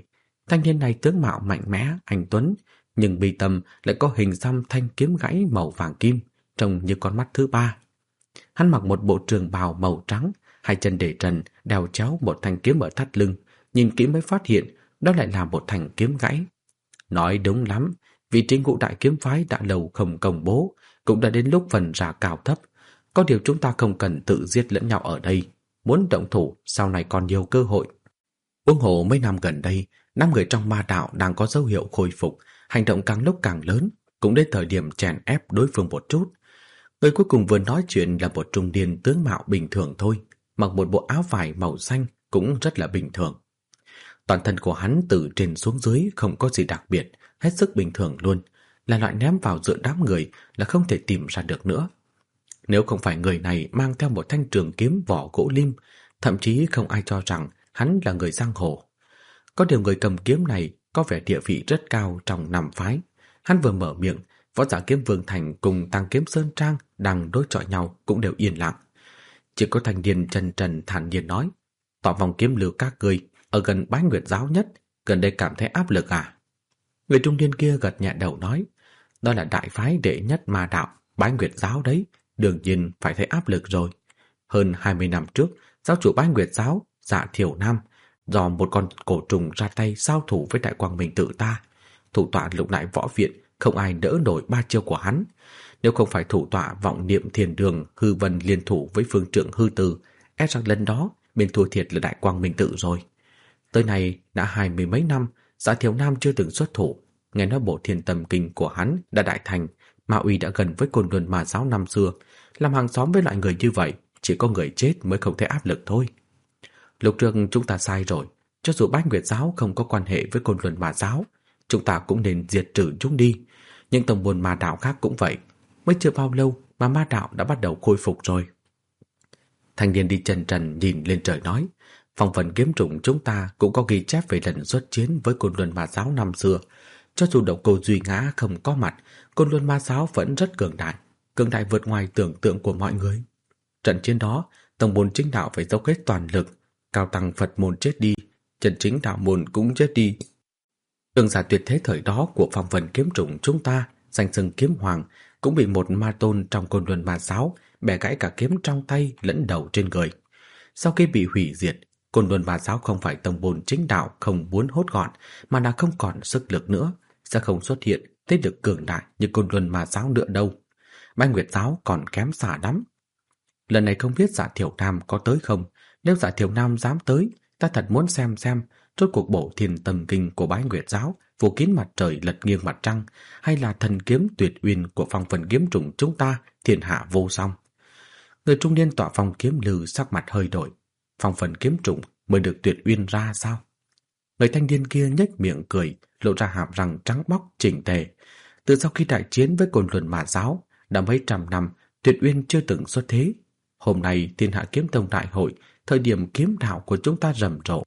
Thanh niên này tướng mạo mạnh mẽ, anh tuấn, nhưng bi tâm lại có hình xăm thanh kiếm gãy màu vàng kim, trông như con mắt thứ ba. Hắn mặc một bộ trường bào màu trắng, hai chân để trần, đeo chéo một thanh kiếm ở thắt lưng, nhìn kỹ mới phát hiện đó lại là một thanh kiếm gãy. Nói đúng lắm, vị trí ngũ đại kiếm phái đã lâu không công bố, cũng đã đến lúc phần ra cao thấp. Có điều chúng ta không cần tự giết lẫn nhau ở đây, muốn động thủ sau này còn nhiều cơ hội. Huống hồ mấy năm gần đây, năm người trong ma đạo đang có dấu hiệu khôi phục, hành động càng lúc càng lớn, cũng đến thời điểm chèn ép đối phương một chút. Người cuối cùng vừa nói chuyện là một trung niên tướng mạo bình thường thôi, mặc một bộ áo vải màu xanh cũng rất là bình thường. Toàn thân của hắn từ trên xuống dưới không có gì đặc biệt, hết sức bình thường luôn, là loại ném vào giữa đám người là không thể tìm ra được nữa. Nếu không phải người này mang theo một thanh trường kiếm vỏ gỗ lim, thậm chí không ai cho rằng hắn là người giang hồ. Có điều người cầm kiếm này có vẻ địa vị rất cao trong năm phái. Hắn vừa mở miệng, võ giả kiếm Vương Thành cùng Tăng kiếm Sơn Trang đang đối chọi nhau cũng đều yên lặng. Chỉ có thanh niên trần trần thản nhiên nói: "Tỏ vòng kiếm lưu các ngươi ở gần Bái Nguyệt giáo nhất, gần đây cảm thấy áp lực à?" Người trung niên kia gật nhẹ đầu nói: "Đó là đại phái đệ nhất ma đạo, Bái Nguyệt giáo đấy, đương nhiên phải thấy áp lực rồi. Hơn hai mươi năm trước, giáo chủ Bái Nguyệt giáo, Dạ Thiểu Nam, do một con cổ trùng ra tay giao thủ với Đại Quang Minh tự ta. Thủ tọa lục đại võ viện không ai đỡ nổi ba chiêu của hắn. Nếu không phải thủ tọa vọng niệm thiền đường hư vân liên thủ với phương trượng hư từ, e rằng lần đó bên thua thiệt là Đại Quang Minh tự rồi. Tới nay đã hai mươi mấy năm, Dạ Thiểu Nam chưa từng xuất thủ. Nghe nói bộ thiên tâm kinh của hắn đã đại thành, ma uy đã gần với Côn Luân Ma giáo năm xưa. Làm hàng xóm với loại người như vậy, chỉ có người chết mới không thể áp lực thôi. Lúc trước chúng ta sai rồi, cho dù Bách Nguyệt giáo không có quan hệ với Côn Luân Ma giáo, chúng ta cũng nên diệt trừ chúng đi. Nhưng tông môn ma đạo khác cũng vậy, mới chưa bao lâu mà ma đạo đã bắt đầu khôi phục rồi." Thanh niên đi chân trần nhìn lên trời nói: "Phong vân kiếm trùng chúng ta cũng có ghi chép về lần xuất chiến với Côn Luân Ma giáo năm xưa. Cho dù độc cô Duy Ngã không có mặt, Côn Luân Ma giáo vẫn rất cường đại, cường đại vượt ngoài tưởng tượng của mọi người. Trận chiến đó, tông môn chính đạo phải dốc hết toàn lực, cao tăng Phật môn chết đi, chân chính đạo môn cũng chết đi. Cường giả tuyệt thế thời đó của phong vân kiếm trùng chúng ta, danh xưng kiếm hoàng, cũng bị một ma tôn trong Côn Luân Ma giáo bẻ gãy cả kiếm trong tay lẫn đầu trên người. Sau khi bị hủy diệt, Côn Luân Ma giáo không phải tông môn chính đạo không muốn hốt gọn, mà đã không còn sức lực nữa, sẽ không xuất hiện thế lực cường đại như Côn Luân Ma giáo nữa đâu. Bái Nguyệt giáo còn kém xa lắm. Lần này không biết Dạ Thiểu Nam có tới không. Nếu Dạ Thiểu Nam dám tới, ta thật muốn xem xem rốt cuộc bộ thiên tâm kinh của Bái Nguyệt giáo phủ kín mặt trời lật nghiêng mặt trăng, hay là thần kiếm tuyệt uyên của phong vân kiếm trùng chúng ta thiên hạ vô song." Người trung niên tọa phong kiếm lư sắc mặt hơi đổi. Phong vân kiếm trùng mới được tuyệt uyên ra sao? Người thanh niên kia nhếch miệng cười, lộ ra hàm răng trắng bóc chỉnh tề. Từ sau khi đại chiến với Côn Luân Ma giáo, đã mấy trăm năm tuyệt uyên chưa từng xuất thế. Hôm nay Thiên Hạ Kiếm Tông đại hội, thời điểm kiếm đạo của chúng ta rầm rộ,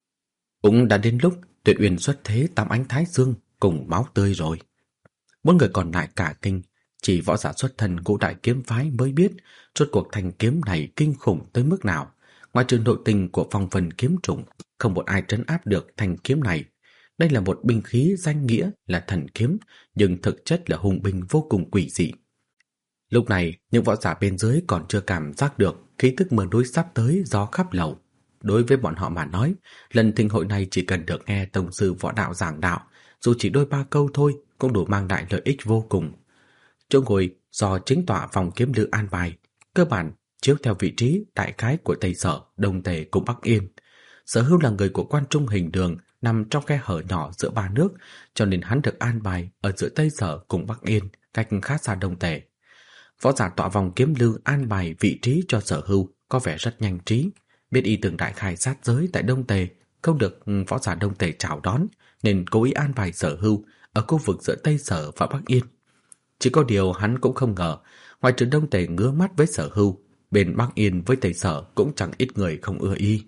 cũng đã đến lúc tuyệt uyên xuất thế tắm ánh thái dương cùng máu tươi rồi. Bốn người còn lại cả kinh, chỉ võ giả xuất thân ngũ đại kiếm phái mới biết rốt cuộc thanh kiếm này kinh khủng tới mức nào. Ngoài trừ nội tình của phong vân kiếm trùng, không một ai trấn áp được thanh kiếm này. Đây là một binh khí danh nghĩa là thần kiếm, nhưng thực chất là hùng binh vô cùng quỷ dị. Lúc này, những võ giả bên dưới còn chưa cảm giác được khí tức mưa núi sắp tới gió khắp lầu. Đối với bọn họ mà nói, lần thịnh hội này chỉ cần được nghe tông sư võ đạo giảng đạo, dù chỉ đôi ba câu thôi cũng đủ mang lại lợi ích vô cùng. Chỗ ngồi do chính tọa phòng kiếm lư an bài, cơ bản chiếu theo vị trí đại khái của Tây Sở, Đông Tề cùng Bắc Yên. Sở Hưu là người của Quan Trung Hình Đường, nằm trong khe hở nhỏ giữa ba nước, cho nên hắn được an bài ở giữa Tây Sở cùng Bắc Yên, cách khá xa Đông Tề. Võ giả tọa vòng kiếm lư an bài vị trí cho Sở Hưu có vẻ rất nhanh trí, biết y từng đại khai sát giới tại Đông Tề, không được võ giả Đông Tề chào đón, nên cố ý an bài Sở Hưu ở khu vực giữa Tây Sở và Bắc Yên. Chỉ có điều hắn cũng không ngờ, ngoài trừ Đông Tề ngứa mắt với Sở Hưu, bên Bắc Yên với Tây Sở cũng chẳng ít người không ưa y.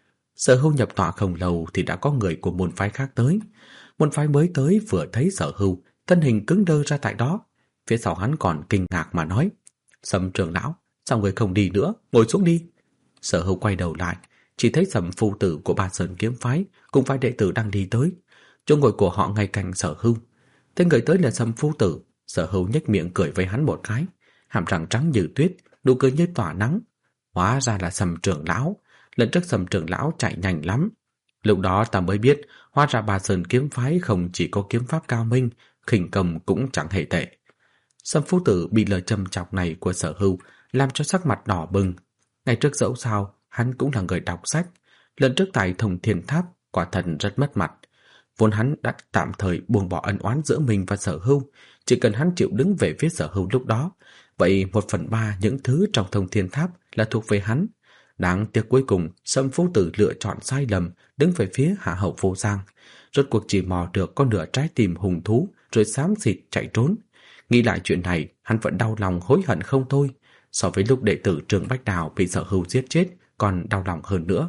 Sở Hưu nhập tọa không lâu thì đã có người của môn phái khác tới. Môn phái mới tới vừa thấy Sở Hưu, thân hình cứng đơ ra tại đó. Phía sau hắn còn kinh ngạc mà nói: "Sầm trưởng lão, sao người không đi nữa, ngồi xuống đi." Sở Hưu quay đầu lại, chỉ thấy Sầm phu tử của Ba Sơn kiếm phái cùng vài đệ tử đang đi tới. Chỗ ngồi của họ ngay cạnh Sở Hưu. Thấy người tới là Sầm phu tử, Sở Hưu nhếch miệng cười với hắn một cái, hàm răng trắng như tuyết, nụ cười như tỏa nắng. Hóa ra là Sầm trưởng lão. Lần trước Sầm trưởng lão chạy nhanh lắm. Lúc đó ta mới biết, hóa ra Ba Sơn kiếm phái không chỉ có kiếm pháp cao minh, khinh công cũng chẳng hề tệ. Sầm phu tử bị lời châm chọc này của Sở Hưu làm cho sắc mặt đỏ bừng. Ngày trước dẫu sao, hắn cũng là người đọc sách. Lần trước tại Thông Thiên Tháp, quả thật rất mất mặt. Vốn hắn đã tạm thời buông bỏ ân oán giữa mình và Sở Hưu, chỉ cần hắn chịu đứng về phía Sở Hưu lúc đó, vậy một phần ba những thứ trong Thông Thiên Tháp là thuộc về hắn. Đáng tiếc cuối cùng, Sầm phu tử lựa chọn sai lầm, đứng về phía Hạ Hậu Vô Giang. Rốt cuộc chỉ mò được con nửa trái tim hùng thú, rồi xám xịt chạy trốn. Nghĩ lại chuyện này, hắn vẫn đau lòng hối hận không thôi. So với lúc đệ tử Trường Bách Đào bị Sở Hưu giết chết, còn đau lòng hơn nữa.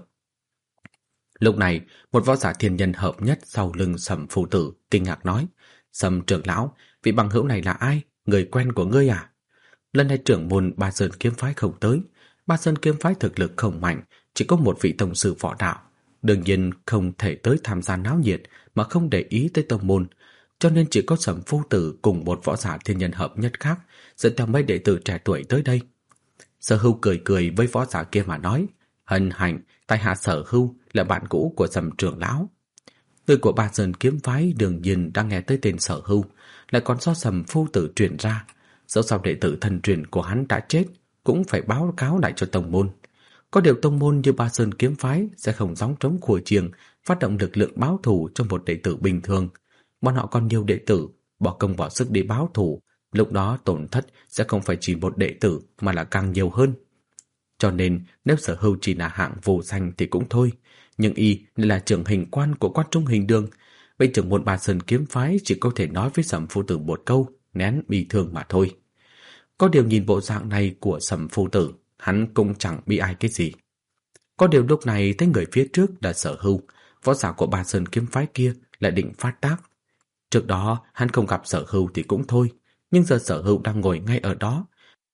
Lúc này, một võ giả thiên nhân hợp nhất sau lưng Sầm phu tử kinh ngạc nói: Sầm trưởng lão, vị bằng hữu này là ai? Người quen của ngươi à? Lần này trưởng môn Ba Sơn kiếm phái không tới. Ba Sơn kiếm phái thực lực không mạnh, chỉ có một vị tông sư võ đạo, đương nhiên không thể tới tham gia náo nhiệt mà không để ý tới tông môn, cho nên chỉ có Sầm phu tử cùng một võ giả thiên nhân hợp nhất khác dẫn theo mấy đệ tử trẻ tuổi tới đây. Sở Hưu cười cười với võ giả kia mà nói: hân hạnh, tại hạ Sở Hưu là bạn cũ của Sầm trưởng lão. Người của Ba Sơn kiếm phái đương nhiên đang nghe tới tên Sở Hưu, lại còn do Sầm phu tử truyền ra. Dẫu sao đệ tử thân truyền của hắn đã chết, cũng phải báo cáo lại cho tông môn. Có điều tông môn như Ba Sơn kiếm phái sẽ không gióng trống khua chiêng phát động lực lượng báo thù cho một đệ tử bình thường. Bọn họ còn nhiều đệ tử, bỏ công bỏ sức đi báo thù, lúc đó tổn thất sẽ không phải chỉ một đệ tử mà là càng nhiều hơn. Cho nên nếu Sở Hưu chỉ là hạng vô danh thì cũng thôi, nhưng y là trưởng hình quan của Quan Trung Hình Đường, vậy trưởng môn Ba Sơn kiếm phái chỉ có thể nói với Sầm phu tử một câu, nén bi thương mà thôi. Có điều nhìn bộ dạng này của Sầm phu tử, hắn cũng chẳng bị ai cái gì. Có điều lúc này thấy người phía trước là Sở Hưu, võ giả của Ba Sơn kiếm phái kia lại định phát tác. Trước đó hắn không gặp Sở Hưu thì cũng thôi, nhưng giờ Sở Hưu đang ngồi ngay ở đó.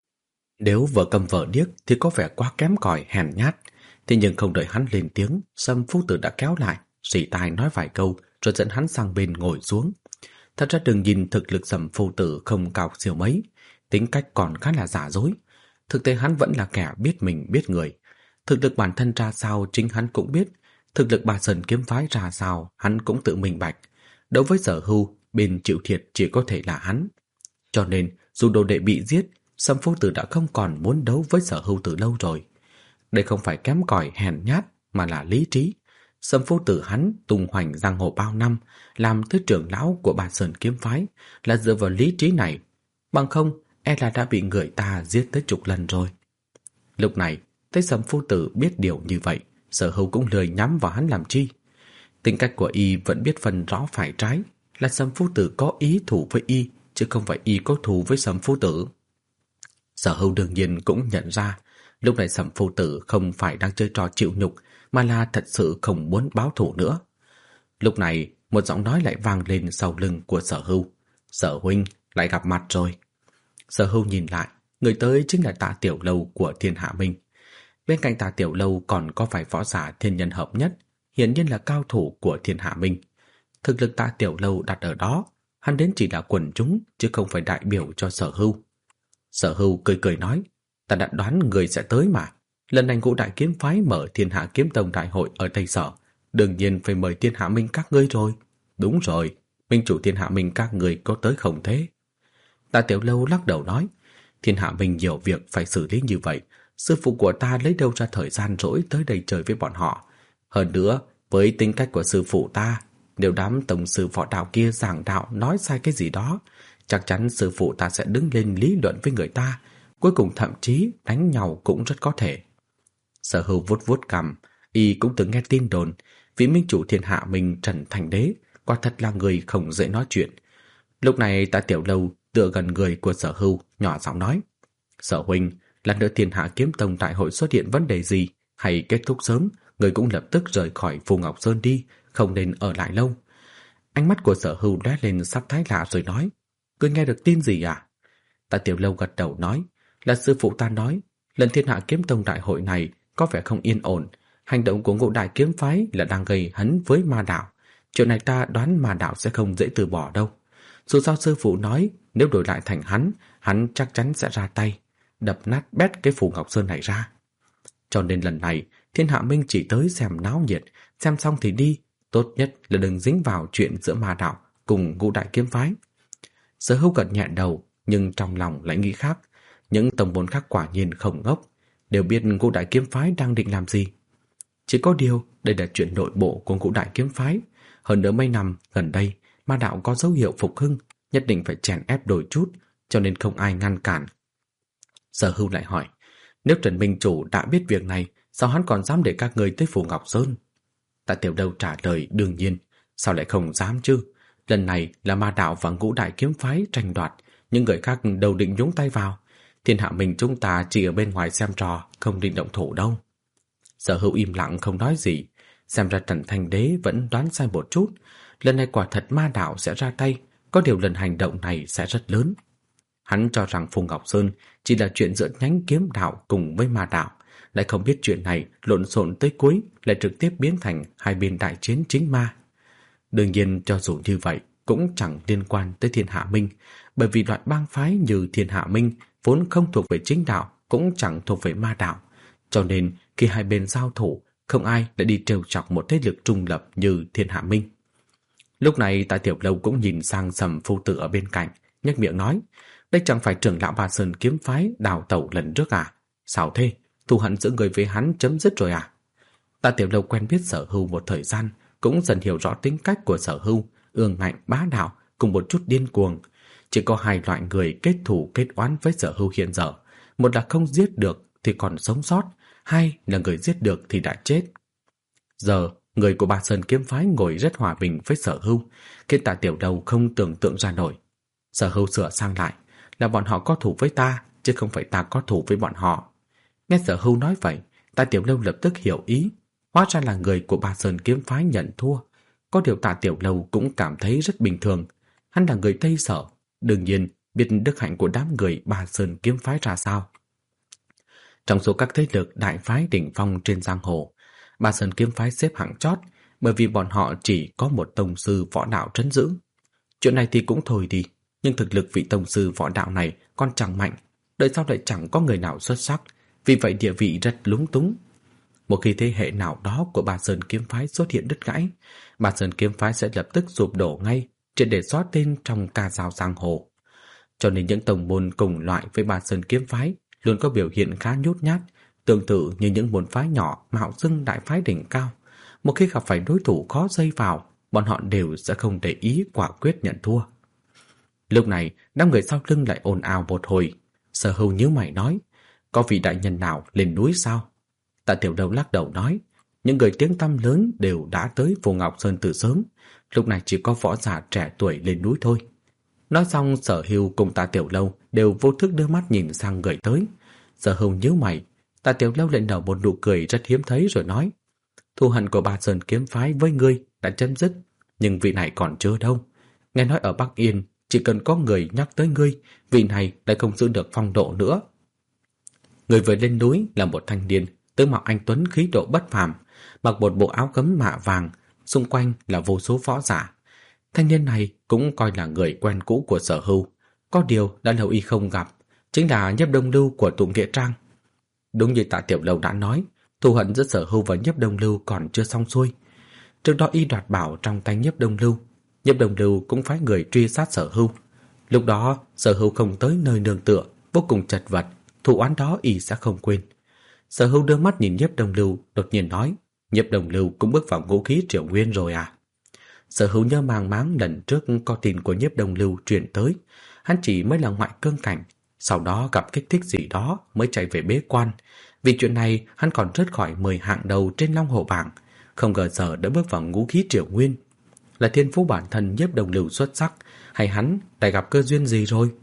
Nếu vợ cầm vợ điếc thì có vẻ quá kém cỏi hèn nhát. Thế nhưng không đợi hắn lên tiếng, Sầm phu tử đã kéo lại, rỉ tai nói vài câu rồi dẫn hắn sang bên ngồi xuống. Thật ra đừng nhìn thực lực Sầm phu tử không cao siêu mấy, tính cách còn khá là giả dối. Thực tế hắn vẫn là kẻ biết mình biết người. Thực lực bản thân ra sao chính hắn cũng biết, thực lực Ba Sơn kiếm phái ra sao hắn cũng tự minh bạch. Đối với Sở Hưu, bên chịu thiệt chỉ có thể là hắn. Cho nên dù đồ đệ bị giết, Sầm phu tử đã không còn muốn đấu với Sở Hưu từ lâu rồi. Đây không phải kém cỏi hèn nhát mà là lý trí. Sầm phu tử hắn tung hoành giang hồ bao năm, làm thứ trưởng lão của Ba Sơn kiếm phái là dựa vào lý trí này, bằng không e là đã bị người ta giết tới chục lần rồi. Lúc này thấy Sầm phu tử biết điều như vậy, Sở Hưu cũng lười nhắm vào hắn làm chi. Tính cách của y vẫn biết phân rõ phải trái, là Sầm phu tử có ý thù với y, chứ không phải y có thù với Sầm phu tử. Sở Hưu đương nhiên cũng nhận ra, lúc này Sầm phu tử không phải đang chơi trò chịu nhục, mà là thật sự không muốn báo thù nữa. Lúc này, một giọng nói lại vang lên sau lưng của Sở Hưu: Sở huynh, lại gặp mặt rồi. Sở Hưu nhìn lại, người tới chính là Tạ Tiểu Lâu của Thiên Hạ Minh. Bên cạnh Tạ Tiểu Lâu còn có vài võ giả thiên nhân hợp nhất, hiển nhiên là cao thủ của Thiên Hạ Minh. Thực lực Tạ Tiểu Lâu đặt ở đó, hắn đến chỉ là quần chúng chứ không phải đại biểu cho Sở Hưu. Sở Hưu cười cười nói: ta đã đoán người sẽ tới mà. Lần này Ngũ Đại kiếm phái mở Thiên Hạ Kiếm Tông đại hội ở Tây Sở, đương nhiên phải mời Thiên Hạ Minh các ngươi rồi. Đúng rồi, minh chủ Thiên Hạ Minh các ngươi có tới không thế? Tạ Tiểu Lâu lắc đầu nói: Thiên Hạ Minh nhiều việc phải xử lý như vậy, sư phụ của ta lấy đâu ra thời gian rỗi tới đây chơi với bọn họ. Hơn nữa, với tính cách của sư phụ ta, nếu đám tổng sư võ đạo kia giảng đạo nói sai cái gì đó, chắc chắn sư phụ ta sẽ đứng lên lý luận với người ta, cuối cùng thậm chí đánh nhau cũng rất có thể. Sở Hưu vuốt vuốt cằm, y cũng từng nghe tin đồn vị minh chủ Thiên Hạ Minh Trần Thành Đế quả thật là người không dễ nói chuyện. Lúc này Tạ Tiểu Lâu tựa gần người của Sở Hưu, nhỏ giọng nói: Sở huynh, lần nữa Thiên Hạ Kiếm Tông đại hội xuất hiện vấn đề gì, hay kết thúc sớm, người cũng lập tức rời khỏi Phù Ngọc Sơn đi, không nên ở lại lâu. Ánh mắt của Sở Hưu lóe lên sắc thái lạ rồi nói: Ngươi nghe được tin gì à? Tạ Tiểu Lâu gật đầu nói: Là sư phụ ta nói, lần Thiên Hạ Kiếm Tông đại hội này có vẻ không yên ổn, hành động của Ngũ Đại kiếm phái là đang gây hấn với ma đạo, Chuyện này ta đoán Ma Đạo sẽ không dễ từ bỏ đâu. Dù sao sư phụ nói nếu đổi lại thành hắn, hắn chắc chắn sẽ ra tay, đập nát bét cái Phù Ngọc Sơn này ra. Cho nên lần này Thiên Hạ Minh chỉ tới xem náo nhiệt, xem xong thì đi, tốt nhất là đừng dính vào chuyện giữa Ma Đạo cùng Ngũ Đại Kiếm Phái. Sở Hữu gật nhẹ đầu, nhưng trong lòng lại nghĩ khác. Những tông môn khác quả nhiên không ngốc, đều biết Ngũ Đại Kiếm Phái đang định làm gì. Chỉ có điều đây là chuyện nội bộ của Ngũ Đại Kiếm Phái. Hơn nữa mấy năm gần đây Ma Đạo có dấu hiệu phục hưng, nhất định phải chèn ép đôi chút, cho nên không ai ngăn cản. Sở Hữu lại hỏi, nếu Trần Minh Chủ đã biết việc này, sao hắn còn dám để các người tới Phù Ngọc Sơn? Tạ Tiểu Lâu trả lời, đương nhiên, sao lại không dám chứ? Lần này là Ma Đạo và Ngũ Đại Kiếm Phái tranh đoạt, những người khác đâu định nhúng tay vào. Thiên Hạ Minh chúng ta chỉ ở bên ngoài xem trò, không định động thủ đâu. Sở Hữu im lặng không nói gì, xem ra Trần Thanh Đế vẫn đoán sai một chút. Lần này quả thật Ma Đạo sẽ ra tay, có điều lần hành động này sẽ rất lớn. Hắn cho rằng Phù Ngọc Sơn chỉ là chuyện giữa nhánh kiếm đạo cùng với Ma Đạo, lại không biết chuyện này lộn xộn tới cuối lại trực tiếp biến thành hai bên đại chiến chính ma. Đương nhiên cho dù như vậy cũng chẳng liên quan tới Thiên Hạ Minh, bởi vì loại bang phái như Thiên Hạ Minh vốn không thuộc về chính đạo, cũng chẳng thuộc về Ma Đạo, cho nên khi hai bên giao thủ, không ai lại đi trêu chọc một thế lực trung lập như Thiên Hạ Minh. Lúc này Tạ Tiểu Lâu cũng nhìn sang Sầm Phu Tử ở bên cạnh, nhếch miệng nói, đây chẳng phải trưởng lão Ba Sơn kiếm phái đào tẩu lần trước à? Sao thế? Thù hận giữa người với hắn chấm dứt rồi à? Tạ Tiểu Lâu quen biết Sở Hưu một thời gian, cũng dần hiểu rõ tính cách của Sở Hưu, ương ngạnh bá đạo cùng một chút điên cuồng. Chỉ có hai loại người kết thù kết oán với Sở Hưu hiện giờ, một là không giết được thì còn sống sót, hai là người giết được thì đã chết. Giờ người của Ba Sơn kiếm phái ngồi rất hòa bình với Sở Hưu, khiến Tạ Tiểu Lâu không tưởng tượng ra nổi. Sở Hưu sửa sang lại, là bọn họ có thù với ta, chứ không phải ta có thù với bọn họ. Nghe Sở Hưu nói vậy, Tạ Tiểu Lâu lập tức hiểu ý, hóa ra là người của Ba Sơn kiếm phái nhận thua. Có điều Tạ Tiểu Lâu cũng cảm thấy rất bình thường, hắn là người Tây Sở, đương nhiên biết đức hạnh của đám người Ba Sơn kiếm phái ra sao. Trong số các thế lực đại phái đỉnh phong trên giang hồ, Ba Sơn kiếm phái xếp hạng chót, bởi vì bọn họ chỉ có một tông sư võ đạo trấn giữ. Chuyện này thì cũng thôi đi, nhưng thực lực vị tông sư võ đạo này còn chẳng mạnh, đời sau lại chẳng có người nào xuất sắc, vì vậy địa vị rất lúng túng. Một khi thế hệ nào đó của Ba Sơn kiếm phái xuất hiện đứt gãy, Ba Sơn kiếm phái sẽ lập tức sụp đổ ngay, triệt để xóa tên trong ca dao giang hồ. Cho nên những tông môn cùng loại với Ba Sơn kiếm phái luôn có biểu hiện khá nhút nhát, tương tự như những môn phái nhỏ mạo xưng đại phái đỉnh cao. Một khi gặp phải đối thủ khó dây vào, bọn họ đều sẽ không để ý, quả quyết nhận thua. Lúc này, đám người sau lưng lại ồn ào một hồi. Sở Hưu nhíu mày nói, có vị đại nhân nào lên núi sao? Tạ Tiểu Lâu lắc đầu nói, những người tiếng tăm lớn đều đã tới Phù Ngọc Sơn từ sớm, lúc này chỉ có võ giả trẻ tuổi lên núi thôi. Nói xong, Sở Hưu cùng Tạ Tiểu Lâu đều vô thức đưa mắt nhìn sang người tới. Sở Hưu nhíu mày, Tạ Tiểu Lâu lại nở một nụ cười rất hiếm thấy rồi nói, thù hận của Ba Sơn kiếm phái với ngươi đã chấm dứt, nhưng vị này còn chưa đâu. Nghe nói ở Bắc Yên, chỉ cần có người nhắc tới ngươi, vị này lại không giữ được phong độ nữa. Người vừa lên núi là một thanh niên, tướng mạo anh tuấn khí độ bất phàm, mặc một bộ áo gấm mạ vàng, xung quanh là vô số võ giả. Thanh niên này cũng coi là người quen cũ của Sở Hưu, có điều đã lâu y không gặp, chính là Nhiếp Đông Lưu của Tụ Nghĩa Trang. Đúng như Tạ Tiểu Lâu đã nói, thù hận giữa Sở Hưu và Nhiếp Đông Lưu còn chưa xong xuôi. Trước đó y đoạt bảo trong tay Nhiếp Đông Lưu, Nhiếp Đông Lưu cũng phái người truy sát Sở Hưu. Lúc đó Sở Hưu không tới nơi nương tựa, vô cùng chật vật, thù oán đó y sẽ không quên. Sở Hưu đưa mắt nhìn Nhiếp Đông Lưu, đột nhiên nói, Nhiếp Đông Lưu cũng bước vào ngũ khí triều nguyên rồi à? Sở Hưu nhớ mang máng lần trước có tin của Nhiếp Đông Lưu truyền tới, hắn chỉ mới là ngoại cương cảnh, sau đó gặp kích thích gì đó mới chạy về bế quan. Vì chuyện này hắn còn rớt khỏi mười hạng đầu trên Long Hồ bảng, không ngờ giờ đã bước vào ngũ khí triều nguyên. Là thiên phú bản thân Nhiếp Đông Lưu xuất sắc, hay hắn đã gặp cơ duyên gì rồi?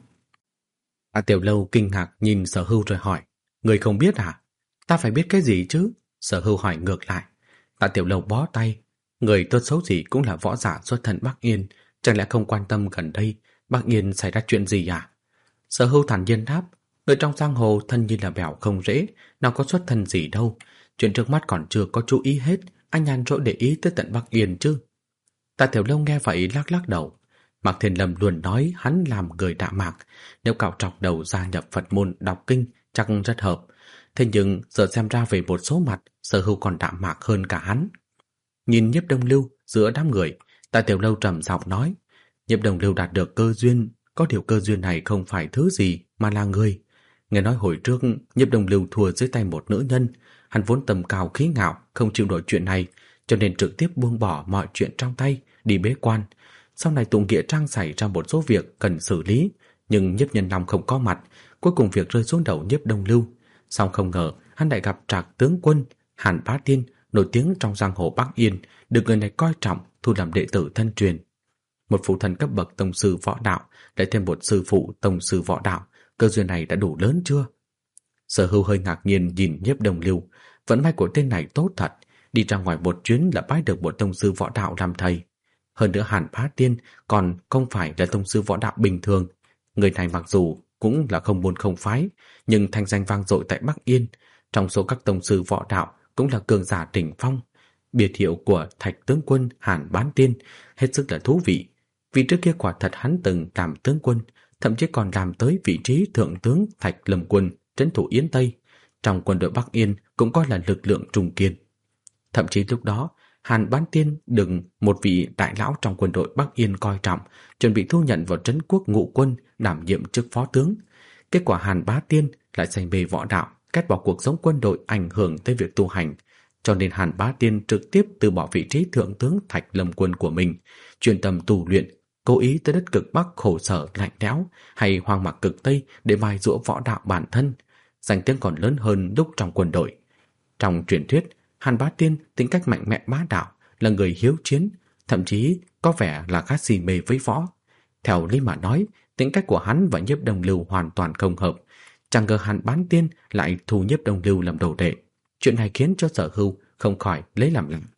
Tạ Tiểu Lâu kinh ngạc nhìn Sở Hưu rồi hỏi, người không biết à? Ta phải biết cái gì chứ? Sở Hưu hỏi ngược lại. Tạ Tiểu Lâu bó tay, người tốt xấu gì cũng là võ giả xuất thân Bắc Yên, chẳng lẽ không quan tâm gần đây Bắc Yên xảy ra chuyện gì à? Sở Hưu thản nhiên đáp, người trong giang hồ thân như là bèo không rễ, nào có xuất thân gì đâu, chuyện trước mắt còn chưa có chú ý hết, anh nhàn rỗi để ý tới tận Bắc Yên chứ. Tạ Tiểu Lâu nghe vậy lắc lắc đầu. Mạc Thiên Lâm luôn nói hắn làm người Đạ Mạc, nếu cạo trọc đầu gia nhập Phật môn đọc kinh chắc rất hợp. Thế nhưng giờ xem ra về một số mặt, Sở Hưu còn Đạ Mạc hơn cả hắn. Nhìn Nhiếp Đông Lưu giữa đám người, Tạ Tiểu Lâu trầm giọng nói, Nhiếp Đông Lưu đạt được cơ duyên, có điều cơ duyên này không phải thứ gì mà là người. Nghe nói hồi trước Nhiếp Đông Lưu thua dưới tay một nữ nhân, hắn vốn tầm cao khí ngạo, không chịu nổi chuyện này, cho nên trực tiếp buông bỏ mọi chuyện trong tay, đi bế quan. Sau này Tụng Nghĩa Trang xảy ra một số việc cần xử lý, nhưng Nhiếp Nhân Long không có mặt, cuối cùng việc rơi xuống đầu Nhiếp Đông Lưu. Song không ngờ hắn lại gặp Trạc tướng quân Hàn Bá Tiên, nổi tiếng trong giang hồ Bắc Yên, được người này coi trọng, thu làm đệ tử thân truyền. Một phụ thần cấp bậc tông sư võ đạo, lại thêm một sư phụ tông sư võ đạo, cơ duyên này đã đủ lớn chưa? Sở Hưu hơi ngạc nhiên nhìn Nhiếp Đông Lưu, vận may của tên này tốt thật, đi ra ngoài một chuyến là bái được một tông sư võ đạo làm thầy. Hơn nữa Hàn Bá Tiên còn không phải là tông sư võ đạo bình thường. Người này mặc dù cũng là không môn không phái, nhưng thanh danh vang dội tại Bắc Yên, trong số các tông sư võ đạo cũng là cường giả đỉnh phong. Biệt hiệu của Thạch tướng quân Hàn Bán Tiên hết sức là thú vị, vì trước kia quả thật hắn từng làm tướng quân, thậm chí còn làm tới vị trí thượng tướng Thạch Lâm Quân trấn thủ Yến Tây, trong quân đội Bắc Yên cũng coi là lực lượng trung kiên. Thậm chí lúc đó Hàn Bán Tiên được một vị đại lão trong quân đội Bắc Yên coi trọng, chuẩn bị thu nhận vào trấn quốc ngụ quân đảm nhiệm chức phó tướng. Kết quả Hàn Bá Tiên lại say mê võ đạo, ghét bỏ cuộc sống quân đội ảnh hưởng tới việc tu hành, cho nên Hàn Bá Tiên trực tiếp từ bỏ vị trí thượng tướng Thạch Lâm Quân của mình, chuyên tâm tu luyện, cố ý tới đất cực Bắc khổ sở lạnh lẽo hay hoang mạc cực Tây để mài giũa võ đạo bản thân, danh tiếng còn lớn hơn lúc trong quân đội. Trong truyền thuyết, Hàn Bá Tiên tính cách mạnh mẽ bá đạo, là người hiếu chiến, thậm chí có vẻ là khá si mê với võ. Theo lý mà nói, tính cách của hắn và Nhiếp Đông Lưu hoàn toàn không hợp. Chẳng ngờ Hàn Bán Tiên lại thu Nhiếp Đông Lưu làm đồ đệ. Chuyện này khiến cho Sở Hưu không khỏi lấy làm lạ.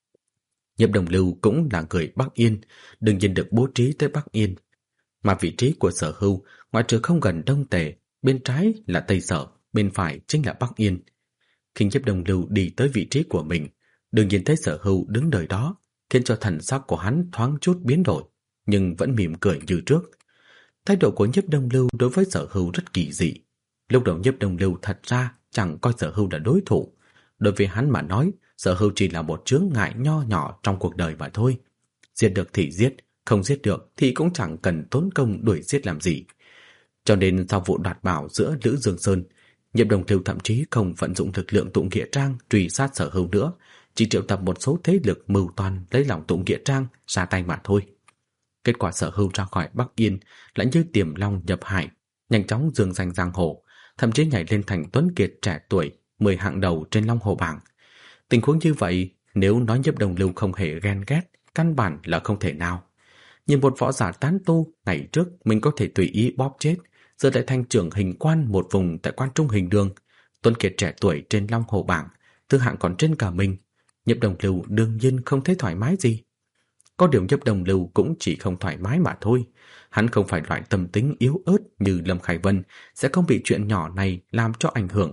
Nhiếp Đông Lưu cũng là người Bắc Yên, đương nhiên được bố trí tới Bắc Yên. Mà vị trí của Sở Hưu, ngoại trừ không gần Đông Tề, bên trái là Tây Sở, bên phải chính là Bắc Yên. Khi Nhiếp Đông Lưu đi tới vị trí của mình, đương nhiên thấy Sở Hưu đứng đời đó, khiến cho thần sắc của hắn thoáng chút biến đổi, nhưng vẫn mỉm cười như trước. Thái độ của Nhiếp Đông Lưu đối với Sở Hưu rất kỳ dị. Lúc đầu Nhiếp Đông Lưu thật ra chẳng coi Sở Hưu là đối thủ. Đối với hắn mà nói, Sở Hưu chỉ là một chướng ngại nho nhỏ trong cuộc đời mà thôi. Giết được thì giết, không giết được thì cũng chẳng cần tốn công đuổi giết làm gì. Cho nên sau vụ đoạt bảo giữa Lữ Dương Sơn, Nhiếp Đông Lưu thậm chí không vận dụng lực lượng Tụng Nghĩa Trang truy sát Sở Hưu nữa, chỉ triệu tập một số thế lực mưu toan lấy lòng Tụng Nghĩa Trang ra tay mà thôi. Kết quả Sở Hưu ra khỏi Bắc Yên lại như tiềm long nhập hải, nhanh chóng dương danh giang hồ, thậm chí nhảy lên thành tuấn kiệt trẻ tuổi mười hạng đầu trên Long Hồ bảng. Tình huống như vậy, nếu nói Nhiếp Đông Lưu không hề ghen ghét, căn bản là không thể nào. Nhìn một võ giả tán tu, ngày trước mình có thể tùy ý bóp chết, giờ lại thành trưởng hình quan một vùng tại Quan Trung Hình Đường, tuấn kiệt trẻ tuổi trên Long Hồ bảng, thứ hạng còn trên cả mình. Nhiếp Đông Lưu đương nhiên không thấy thoải mái gì. Có điều Nhiếp Đông Lưu cũng chỉ không thoải mái mà thôi. Hắn không phải loại tâm tính yếu ớt như Lâm Khải Vân, sẽ không bị chuyện nhỏ này làm cho ảnh hưởng.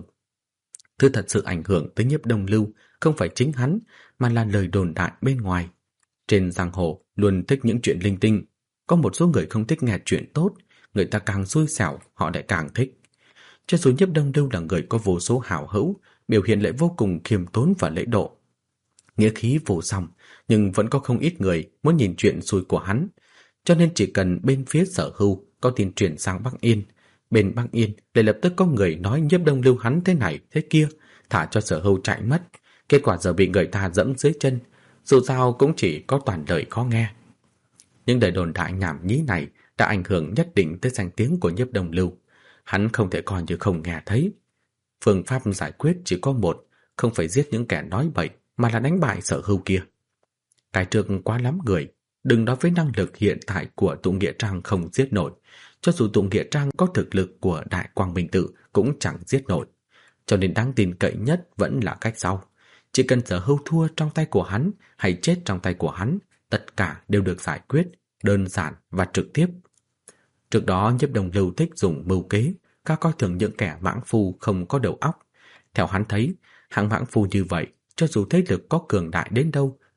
Thứ thật sự ảnh hưởng tới Nhiếp Đông Lưu không phải chính hắn, mà là lời đồn đại bên ngoài. Trên giang hồ luôn thích những chuyện linh tinh. Có một số người không thích nghe chuyện tốt, người ta càng xui xẻo họ lại càng thích. Cho dù Nhiếp Đông Lưu là người có vô số hảo hữu, biểu hiện lại vô cùng khiêm tốn và lễ độ, nghĩa khí vô song, nhưng vẫn có không ít người muốn nhìn chuyện xui của hắn. Cho nên chỉ cần bên phía Sở Hưu có tin truyền sang Bắc Yên, bên Bắc Yên lại lập tức có người nói Nhiếp Đông Lưu hắn thế này thế kia, thả cho Sở Hưu chạy mất. Kết quả giờ bị người ta dẫm dưới chân, dù sao cũng chỉ có toàn lời khó nghe. Nhưng lời đồn đại nhảm nhí này đã ảnh hưởng nhất định tới danh tiếng của Nhiếp Đông Lưu. Hắn không thể coi như không nghe thấy. Phương pháp giải quyết chỉ có một, không phải giết những kẻ nói bậy, mà là đánh bại Sở Hưu kia. Cái trước quá lắm người, đừng nói với năng lực hiện tại của Tụng Nghĩa Trang không giết nổi, cho dù Tụng Nghĩa Trang có thực lực của Đại Quang Minh Tự cũng chẳng giết nổi. Cho nên đáng tin cậy nhất vẫn là cách sau. Chỉ cần Sở Hưu thua trong tay của hắn hay chết trong tay của hắn, tất cả đều được giải quyết, đơn giản và trực tiếp. Trước đó Nhiếp Đông Lưu thích dùng mưu kế, ca coi thường những kẻ mãng phu không có đầu óc. Theo hắn thấy, hạng mãng phu như vậy, cho dù thế lực có cường đại đến đâu,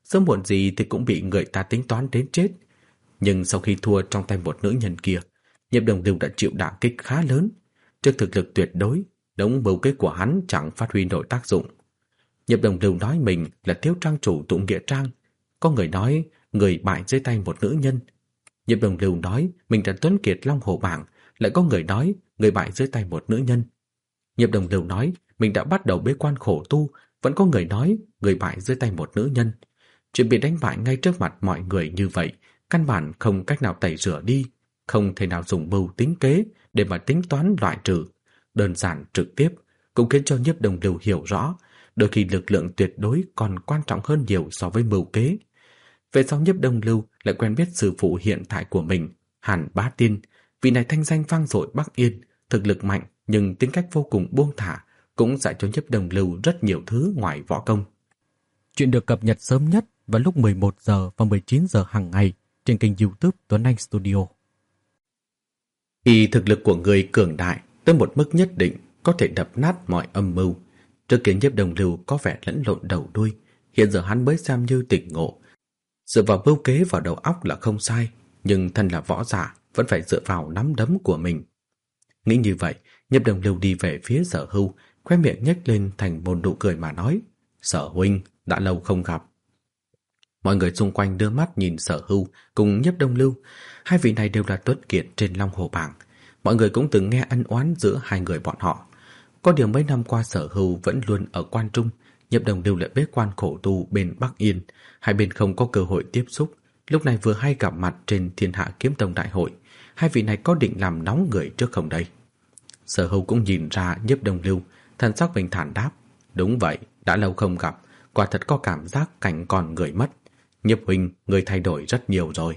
sớm muộn gì thì cũng bị người ta tính toán đến chết. Nhưng sau khi thua trong tay một nữ nhân kia, Nhiếp Đồng Lưu đã chịu đả kích khá lớn. Trước thực lực tuyệt đối, đống bầu kế của hắn chẳng phát huy nổi tác dụng. Nhiếp Đồng Lưu nói mình là thiếu trang chủ tụng nghĩa trang, có người nói người bại dưới tay một nữ nhân. Nhiếp Đồng Lưu nói mình là tuấn kiệt Long Hổ bảng, lại có người nói người bại dưới tay một nữ nhân. Nhiếp Đồng Lưu nói mình đã bắt đầu bế quan khổ tu, vẫn có người nói người bại dưới tay một nữ nhân. Chuyện bị đánh bại ngay trước mặt mọi người như vậy, căn bản không cách nào tẩy rửa đi, không thể nào dùng mưu tính kế để mà tính toán loại trừ. Đơn giản trực tiếp cũng khiến cho Nhiếp Đồng Lưu hiểu rõ, đôi khi lực lượng tuyệt đối còn quan trọng hơn nhiều so với mưu kế. Về sau Nhiếp Đồng Lưu lại quen biết sư phụ hiện tại của mình, Hàn Bá Tiên. Vị này thanh danh vang dội Bắc Yên, thực lực mạnh nhưng tính cách vô cùng buông thả, cũng dạy cho Nhiếp Đồng Lưu rất nhiều thứ ngoài võ công. Chuyện được cập nhật sớm nhất vào lúc mười một giờ và mười chín giờ hàng ngày trên kênh YouTube Tuấn Anh Studio. Khi thực lực của người cường đại tới một mức nhất định có thể đập nát mọi âm mưu, trước kia Nhiếp Đồng Lưu có vẻ lẫn lộn đầu đuôi, hiện giờ hắn mới xem như tỉnh ngộ. Dựa vào mưu kế vào đầu óc là không sai, nhưng thân là võ giả vẫn phải dựa vào nắm đấm của mình. Nghĩ như vậy, Nhiếp Đồng Lưu đi về phía Sở Hưu, khóe miệng nhếch lên thành một nụ cười mà nói: "Sở huynh, đã lâu không gặp." Mọi người xung quanh đưa mắt nhìn Sở Hưu cùng Nhiếp Đồng Lưu, hai vị này đều là tuấn kiệt trên Long Hổ bảng. Mọi người cũng từng nghe ân oán giữa hai người bọn họ. Có điều mấy năm qua Sở Hưu vẫn luôn ở Quan Trung, Nhiếp Đồng Lưu lại bế quan khổ tu bên Bắc Yên, hai bên không có cơ hội tiếp xúc. Lúc này vừa hay gặp mặt trên Thiên Hạ Kiếm Tông đại hội, hai vị này có định làm nóng người trước không đây? Sở Hưu cũng nhìn ra Nhiếp Đồng Lưu, thần sắc bình thản đáp: "Đúng vậy, đã lâu không gặp, quả thật có cảm giác cảnh còn người mất. Nhiếp huynh, người thay đổi rất nhiều rồi."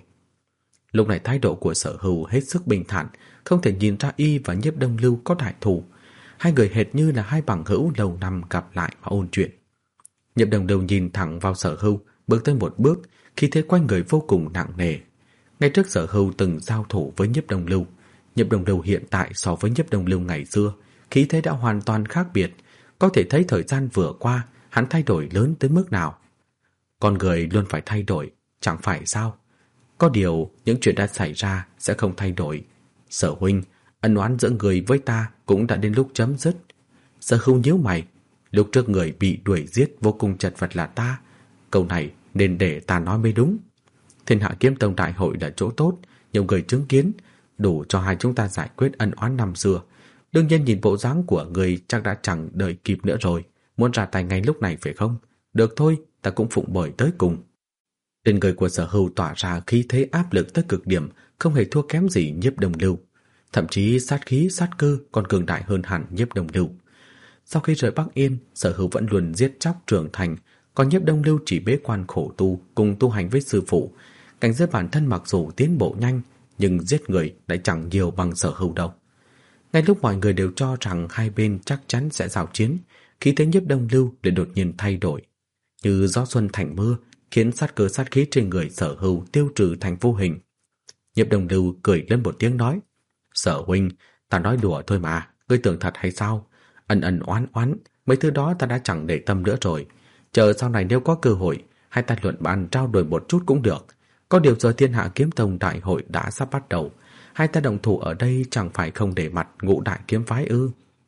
Lúc này thái độ của Sở Hưu hết sức bình thản, không thể nhìn ra y và Nhiếp Đồng Lưu có đại thù. Hai người hệt như là hai bằng hữu lâu năm gặp lại mà ôn chuyện. Nhiếp Đồng Lưu nhìn thẳng vào Sở Hưu, bước tới một bước, khí thế quanh người vô cùng nặng nề. Ngay trước Sở Hưu từng giao thủ với Nhiếp Đồng Lưu, Nhiếp Đồng Lưu hiện tại so với Nhiếp Đồng Lưu ngày xưa, khí thế đã hoàn toàn khác biệt, có thể thấy thời gian vừa qua hắn thay đổi lớn tới mức nào. Con người luôn phải thay đổi, chẳng phải sao? Có điều những chuyện đã xảy ra sẽ không thay đổi. Sở huynh, ân oán giữa người với ta cũng đã đến lúc chấm dứt. Sở Hưu nhíu mày, lúc trước người bị đuổi giết vô cùng chật vật là ta, câu này nên để ta nói mới đúng. Thiên Hạ Kiếm Tông đại hội là chỗ tốt, nhiều người chứng kiến, đủ cho hai chúng ta giải quyết ân oán năm xưa. Đương nhiên nhìn bộ dáng của người chắc đã chẳng đợi kịp nữa rồi, muốn ra tay ngay lúc này phải không? Được thôi, ta cũng phụng bồi tới cùng. Trên người của Sở Hưu tỏa ra khí thế áp lực tới cực điểm, không hề thua kém gì Nhiếp Đồng Lưu, thậm chí sát khí sát cơ còn cường đại hơn hẳn Nhiếp Đồng Lưu. Sau khi rời Bắc Yên, Sở Hưu vẫn luôn giết chóc trưởng thành, còn Nhiếp Đồng Lưu chỉ bế quan khổ tu cùng tu hành với sư phụ. Cảnh giới bản thân mặc dù tiến bộ nhanh, nhưng giết người lại chẳng nhiều bằng Sở Hưu đâu. Ngay lúc mọi người đều cho rằng hai bên chắc chắn sẽ giao chiến, khí thế Nhiếp Đồng Lưu lại đột nhiên thay đổi, như gió xuân thành mưa, khiến sát cơ sát khí trên người Sở Hưu tiêu trừ thành vô hình. Nhiếp Đồng Lưu cười lên một tiếng nói: "Sở huynh, ta nói đùa thôi mà, ngươi tưởng thật hay sao? Ân ân oán oán, mấy thứ đó ta đã chẳng để tâm nữa rồi. Chờ sau này nếu có cơ hội, hai ta luận bàn trao đổi một chút cũng được. Có điều giờ Thiên Hạ Kiếm Tông đại hội đã sắp bắt đầu, hai ta đồng thủ ở đây chẳng phải không để mặt Ngũ đại kiếm phái ư?"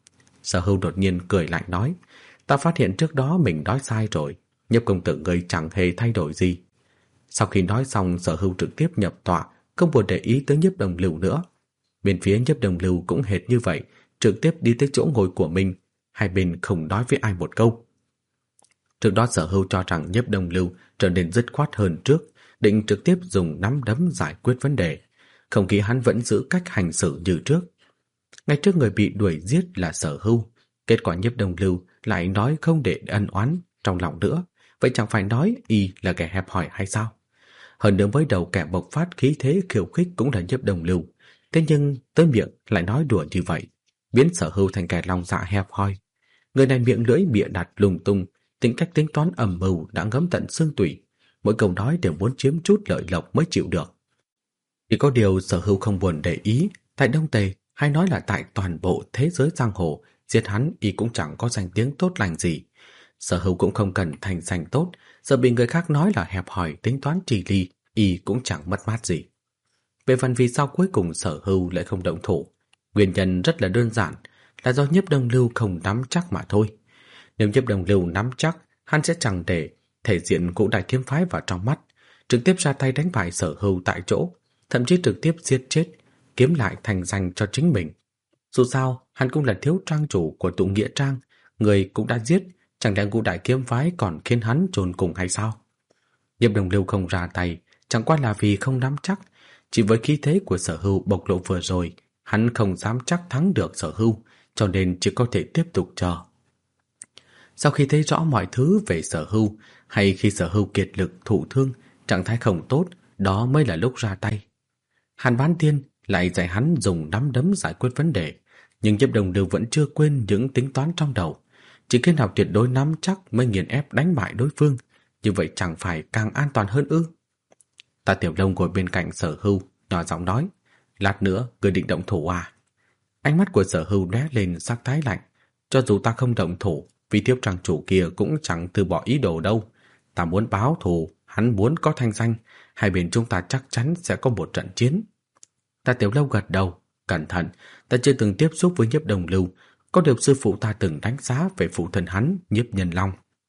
Sở Hưu đột nhiên cười lạnh nói: "Ta phát hiện trước đó mình nói sai rồi, Nhiếp công tử ngươi chẳng hề thay đổi gì." Sau khi nói xong, Sở Hưu trực tiếp nhập tọa, không buồn để ý tới Nhiếp Đồng Lưu nữa. Bên phía Nhiếp Đồng Lưu cũng hệt như vậy, trực tiếp đi tới chỗ ngồi của mình, hai bên không nói với ai một câu. Trước đó Sở Hưu cho rằng Nhiếp Đồng Lưu trở nên dứt khoát hơn trước, định trực tiếp dùng nắm đấm giải quyết vấn đề, không khí hắn vẫn giữ cách hành xử như trước. Ngay trước người bị đuổi giết là Sở Hưu, kết quả Nhiếp Đồng Lưu lại nói không để ân oán trong lòng nữa, vậy chẳng phải nói y là kẻ hẹp hòi hay sao? Hơn nữa với đầu kẻ bộc phát khí thế khiêu khích cũng là Nhiếp Đồng Lưu, thế nhưng tới miệng lại nói đùa như vậy, biến Sở Hưu thành kẻ lòng dạ hẹp hòi. Người này miệng lưỡi bịa đặt lung tung, tính cách tính toán ầm mưu đã ngấm tận xương tủy, mỗi câu nói đều muốn chiếm chút lợi lộc mới chịu được. Chỉ có điều Sở Hưu không buồn để ý, tại Đông Tề hay nói là tại toàn bộ thế giới giang hồ, giết hắn y cũng chẳng có danh tiếng tốt lành gì. Sở Hữu cũng không cần thành danh tốt, giờ bị người khác nói là hẹp hòi tính toán trì ly, y cũng chẳng mất mát gì. Về phần vì sao cuối cùng Sở Hữu lại không động thủ, nguyên nhân rất là đơn giản, là do Nhiếp Đông Lưu không nắm chắc mà thôi. Nếu Nhiếp Đông Lưu nắm chắc, hắn sẽ chẳng để thể diện Ngũ Đại Kiếm Phái vào trong mắt, trực tiếp ra tay đánh bại Sở Hữu tại chỗ, thậm chí trực tiếp giết chết, kiếm lại thành danh cho chính mình. Dù sao, hắn cũng là thiếu trang chủ của tụ nghĩa trang, người cũng đã giết, chẳng lẽ Ngũ Đại Kiếm Phái còn khiến hắn chôn cùng hay sao? Nhiếp Đông Lưu không ra tay, chẳng qua là vì không nắm chắc, chỉ với khí thế của Sở Hữu bộc lộ vừa rồi, hắn không dám chắc thắng được Sở Hữu, cho nên chỉ có thể tiếp tục chờ. Sau khi thấy rõ mọi thứ về Sở Hữu, hay khi Sở Hữu kiệt lực thụ thương, trạng thái không tốt, đó mới là lúc ra tay. Hàn Bán Tiên lại dạy hắn dùng nắm đấm giải quyết vấn đề, nhưng Nhiếp Đông Lưu vẫn chưa quên những tính toán trong đầu. Chỉ khi nào tuyệt đối nắm chắc mới nghiền ép đánh bại đối phương, như vậy chẳng phải càng an toàn hơn ư? Ta Tiểu Long ngồi bên cạnh Sở Hữu, nhỏ giọng nói, lát nữa người định động thủ à? Ánh mắt của Sở Hữu lóe lên sắc thái lạnh, cho dù ta không động thủ, vì Thiếu trang chủ kia cũng chẳng từ bỏ ý đồ đâu. Ta muốn báo thù, hắn muốn có thanh danh, hai bên chúng ta chắc chắn sẽ có một trận chiến. Ta Tiểu Lâu gật đầu, cẩn thận, ta chưa từng tiếp xúc với Nhiếp Đông Lưu, có điều sư phụ ta từng đánh giá về phụ thân hắn, Nhiếp Nhân Long.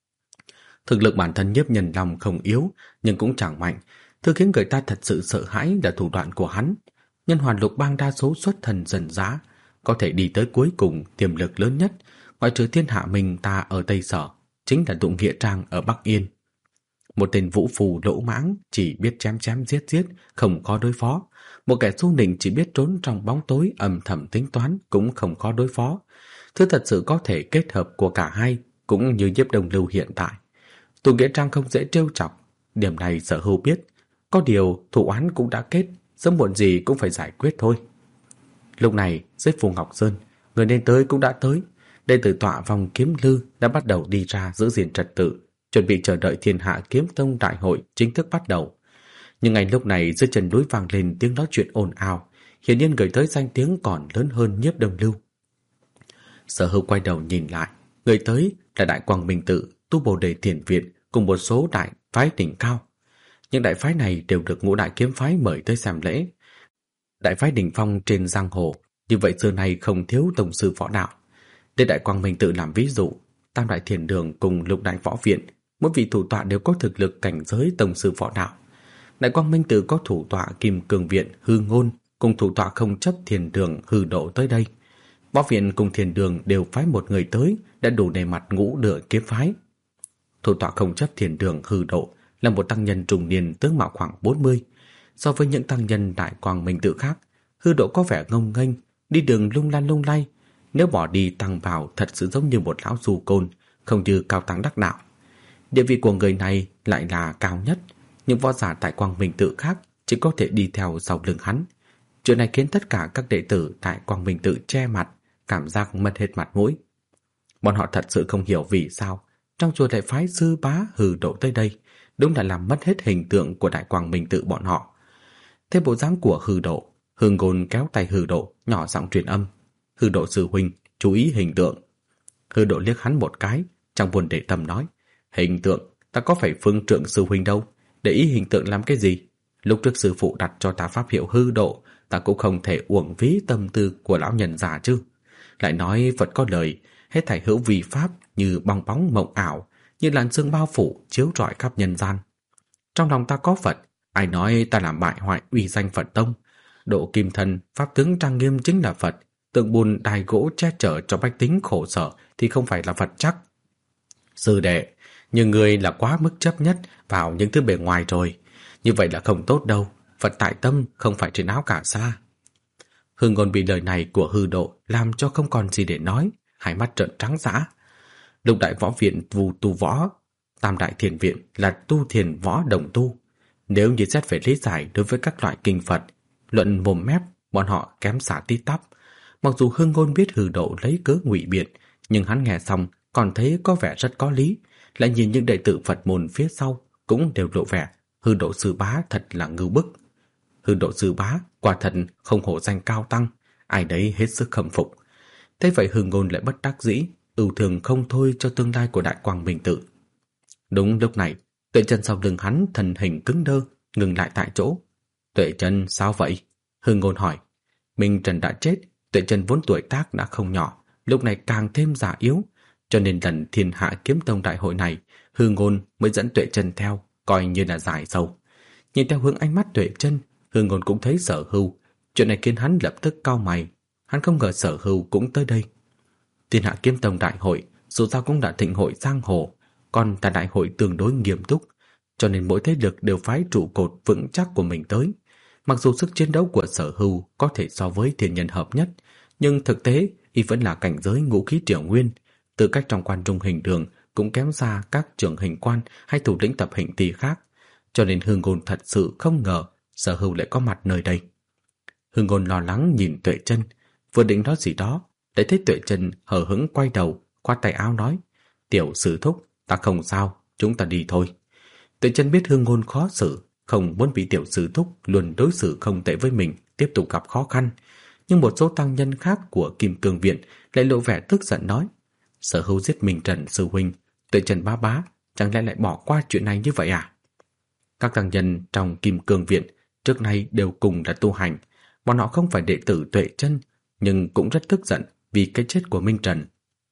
Thực lực bản thân Nhiếp Nhân Long không yếu, nhưng cũng chẳng mạnh. Thứ khiến người ta thật sự sợ hãi là thủ đoạn của hắn. Nhân Hoàn Lục Bang đa số xuất thần dần dã, có thể đi tới cuối cùng tiềm lực lớn nhất, ngoại trừ Thiên Hạ mình ta ở Tây Sở, chính là tụ nghĩa trang ở Bắc Yên. Một tên vũ phù lỗ mãng chỉ biết chém chém giết giết, không khó đối phó. Một kẻ xu nịnh chỉ biết trốn trong bóng tối âm thầm tính toán cũng không khó đối phó. Thứ thật sự có thể kết hợp của cả hai cũng như Nhiếp Đông Lưu hiện tại. Tụ nghĩa trang không dễ trêu chọc, điểm này Sở Hữu biết. Có điều thủ oán cũng đã kết, sớm muộn gì cũng phải giải quyết thôi. Lúc này dưới Phù Ngọc Sơn, người nên tới cũng đã tới. Đệ tử tọa vòng Kiếm Lư đã bắt đầu đi ra giữ gìn trật tự, chuẩn bị chờ đợi Thiên Hạ Kiếm Tông đại hội chính thức bắt đầu. Nhưng ngay lúc này dưới chân núi vang lên tiếng nói chuyện ồn ào, hiển nhiên gửi tới danh tiếng còn lớn hơn Nhiếp Đông Lưu. Sở Hữu quay đầu nhìn lại, người tới là Đại Quang Minh Tự, Tu Bồ Đề Thiền Viện cùng một số đại phái đỉnh cao. Những đại phái này đều được Ngũ Đại Kiếm Phái mời tới xem lễ. Đại phái đỉnh phong trên giang hồ, như vậy xưa nay không thiếu tông sư võ đạo. Để Đại Quang Minh Tự làm ví dụ, Tam Đại Thiền Đường cùng Lục Đại Võ Viện, mỗi vị thủ tọa đều có thực lực cảnh giới tông sư võ đạo. Đại Quang Minh Tự có thủ tọa Kim Cương Viện Hư Ngôn cùng thủ tọa Không Chấp Thiền Đường Hư Độ tới đây. Võ Viện cùng Thiền Đường đều phái một người tới đã đủ để mặt ngũ đựa kiếm phái. Thủ tọa Không Chấp Thiền Đường Hư Độ là một tăng nhân trung niên tướng mạo khoảng bốn mươi. So với những tăng nhân Đại Quang Minh Tự khác, Hư Độ có vẻ ngông nghênh, đi đường lung lăn lung lay. Nếu bỏ đi tăng vào thật sự giống như một lão du côn, không như cao tăng đắc đạo. Địa vị của người này lại là cao nhất, nhưng võ giả tại Quang Minh Tự khác chỉ có thể đi theo sau lưng hắn. Chuyện này khiến tất cả các đệ tử tại Quang Minh Tự che mặt, cảm giác mất hết mặt mũi. Bọn họ thật sự không hiểu vì sao trong chùa lại phái sư bá Hư Độ tới đây, đúng là làm mất hết hình tượng của Đại Quang Minh Tự bọn họ. Thế bộ dáng của Hư Độ, Hư Ngôn kéo tay Hư Độ, nhỏ giọng truyền âm, Hư Độ sư huynh, chú ý hình tượng. Hư Độ liếc hắn một cái, chẳng buồn để tâm nói, hình tượng, ta có phải phương trượng sư huynh đâu, để ý hình tượng làm cái gì? Lúc trước sư phụ đặt cho ta pháp hiệu Hư Độ, ta cũng không thể uổng phí tâm tư của lão nhân già chứ. Lại nói Phật có lời, hết thảy hữu vi pháp như bong bóng mộng ảo, như làn sương bao phủ chiếu rọi khắp nhân gian. Trong lòng ta có Phật, ai nói ta làm bại hoại uy danh Phật tông? Độ Kim Thân, pháp tướng trang nghiêm chính là Phật, tượng bùn đài gỗ che chở cho bách tính khổ sở thì không phải là Phật chắc. Sư đệ, nhưng người là quá mức chấp nhất vào những thứ bề ngoài rồi, như vậy là không tốt đâu. Phật tại tâm, không phải trên áo cả sa. Hư Ngôn bị lời này của Hư Độ làm cho không còn gì để nói, hai mắt trợn trắng dã. Lục Đại Võ Viện vù tu võ, Tam Đại Thiền Viện là tu thiền võ đồng tu. Nếu như xét về lý giải đối với các loại kinh Phật, luận mồm mép, bọn họ kém xa tít tắp. Mặc dù Hư Ngôn biết Hư Độ lấy cớ ngụy biện, nhưng hắn nghe xong còn thấy có vẻ rất có lý. Lại nhìn những đệ tử Phật môn phía sau cũng đều lộ vẻ Hư Độ sư bá thật là ngưu bức. Hư Độ sư bá quả thật không hổ danh cao tăng, ai đấy hết sức khâm phục. Thế vậy Hư Ngôn lại bất đắc dĩ, ưu thương không thôi cho tương lai của Đại Quang Minh Tự. Đúng lúc này, Tuệ Chân sau lưng hắn thân hình cứng đơ, ngừng lại tại chỗ. Tuệ Chân sao vậy? Hư Ngôn hỏi. Minh Trần đã chết, Tuệ Chân vốn tuổi tác đã không nhỏ, lúc này càng thêm già yếu, cho nên lần Thiên Hạ Kiếm Tông đại hội này, Hư Ngôn mới dẫn Tuệ Chân theo, coi như là giải sầu. Nhìn theo hướng ánh mắt Tuệ Chân, Hư Ngôn cũng thấy Sở Hưu, chuyện này khiến hắn lập tức cau mày, hắn không ngờ Sở Hưu cũng tới đây. Thiên Hạ Kiếm Tông đại hội dù sao cũng là thịnh hội giang hồ, còn là đại hội tương đối nghiêm túc, cho nên mỗi thế lực đều phái trụ cột vững chắc của mình tới. Mặc dù sức chiến đấu của Sở Hưu có thể so với thiên nhân hợp nhất, nhưng thực tế y vẫn là cảnh giới ngũ khí triều nguyên, tư cách trong quan trung hình đường cũng kém xa các trưởng hình quan hay thủ lĩnh tập hình tỷ khác, cho nên Hư Ngôn thật sự không ngờ Sở Hưu lại có mặt nơi đây. Hư Ngôn lo lắng nhìn Tuệ Chân, vừa định nói gì đó, để thấy Tuệ Chân hờ hững quay đầu, khoát tay áo nói: "Tiểu sư thúc, ta không sao, chúng ta đi thôi." Tuệ Chân biết Hư Ngôn khó xử, không muốn bị tiểu sư thúc luôn đối xử không tệ với mình tiếp tục gặp khó khăn, nhưng một số tăng nhân khác của Kim Cương viện lại lộ vẻ tức giận nói: "Sở Hưu giết Minh Trần sư huynh, Tuệ Chân bá bá, chẳng lẽ lại bỏ qua chuyện này như vậy à?" Các tăng nhân trong Kim Cương viện trước nay đều cùng là tu hành, bọn họ không phải đệ tử Tuệ Chân, nhưng cũng rất tức giận vì cái chết của Minh Trần.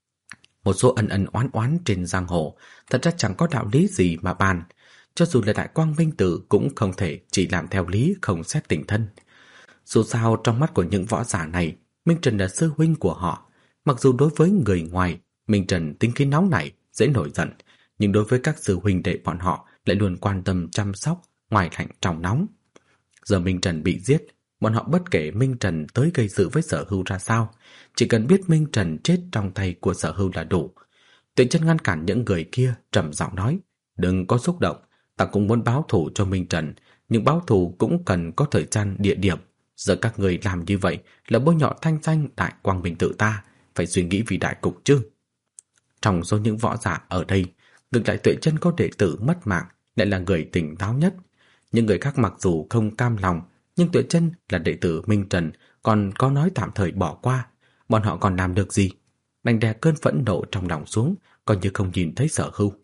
Một số ân ân oán oán trên giang hồ thật ra chẳng có đạo lý gì mà bàn, cho dù là Đại Quang Minh Tự cũng không thể chỉ làm theo lý không xét tình thân. Dù sao trong mắt của những võ giả này, Minh Trần là sư huynh của họ. Mặc dù đối với người ngoài, Minh Trần tính khí nóng nảy, dễ nổi giận, nhưng đối với các sư huynh đệ bọn họ lại luôn quan tâm chăm sóc, ngoài lạnh trong nóng. Giờ Minh Trần bị giết, bọn họ bất kể Minh Trần tới gây sự với Sở Hưu ra sao, chỉ cần biết Minh Trần chết trong tay của Sở Hưu là đủ. Tuệ Chân ngăn cản những người kia, trầm giọng nói: "Đừng có xúc động, ta cũng muốn báo thù cho Minh Trần, nhưng báo thù cũng cần có thời gian địa điểm. Giờ các người làm như vậy là bôi nhọ thanh danh Đại Quang Minh Tự ta, phải suy nghĩ vì đại cục chứ." Trong số những võ giả ở đây, ngược lại Tuệ Chân có đệ tử mất mạng lại là người tỉnh táo nhất. Những người khác mặc dù không cam lòng, nhưng Tuệ Chân là đệ tử Minh Trần, còn có nói tạm thời bỏ qua, bọn họ còn làm được gì? Đành đè cơn phẫn nộ trong lòng xuống, coi như không nhìn thấy Sở Hưu.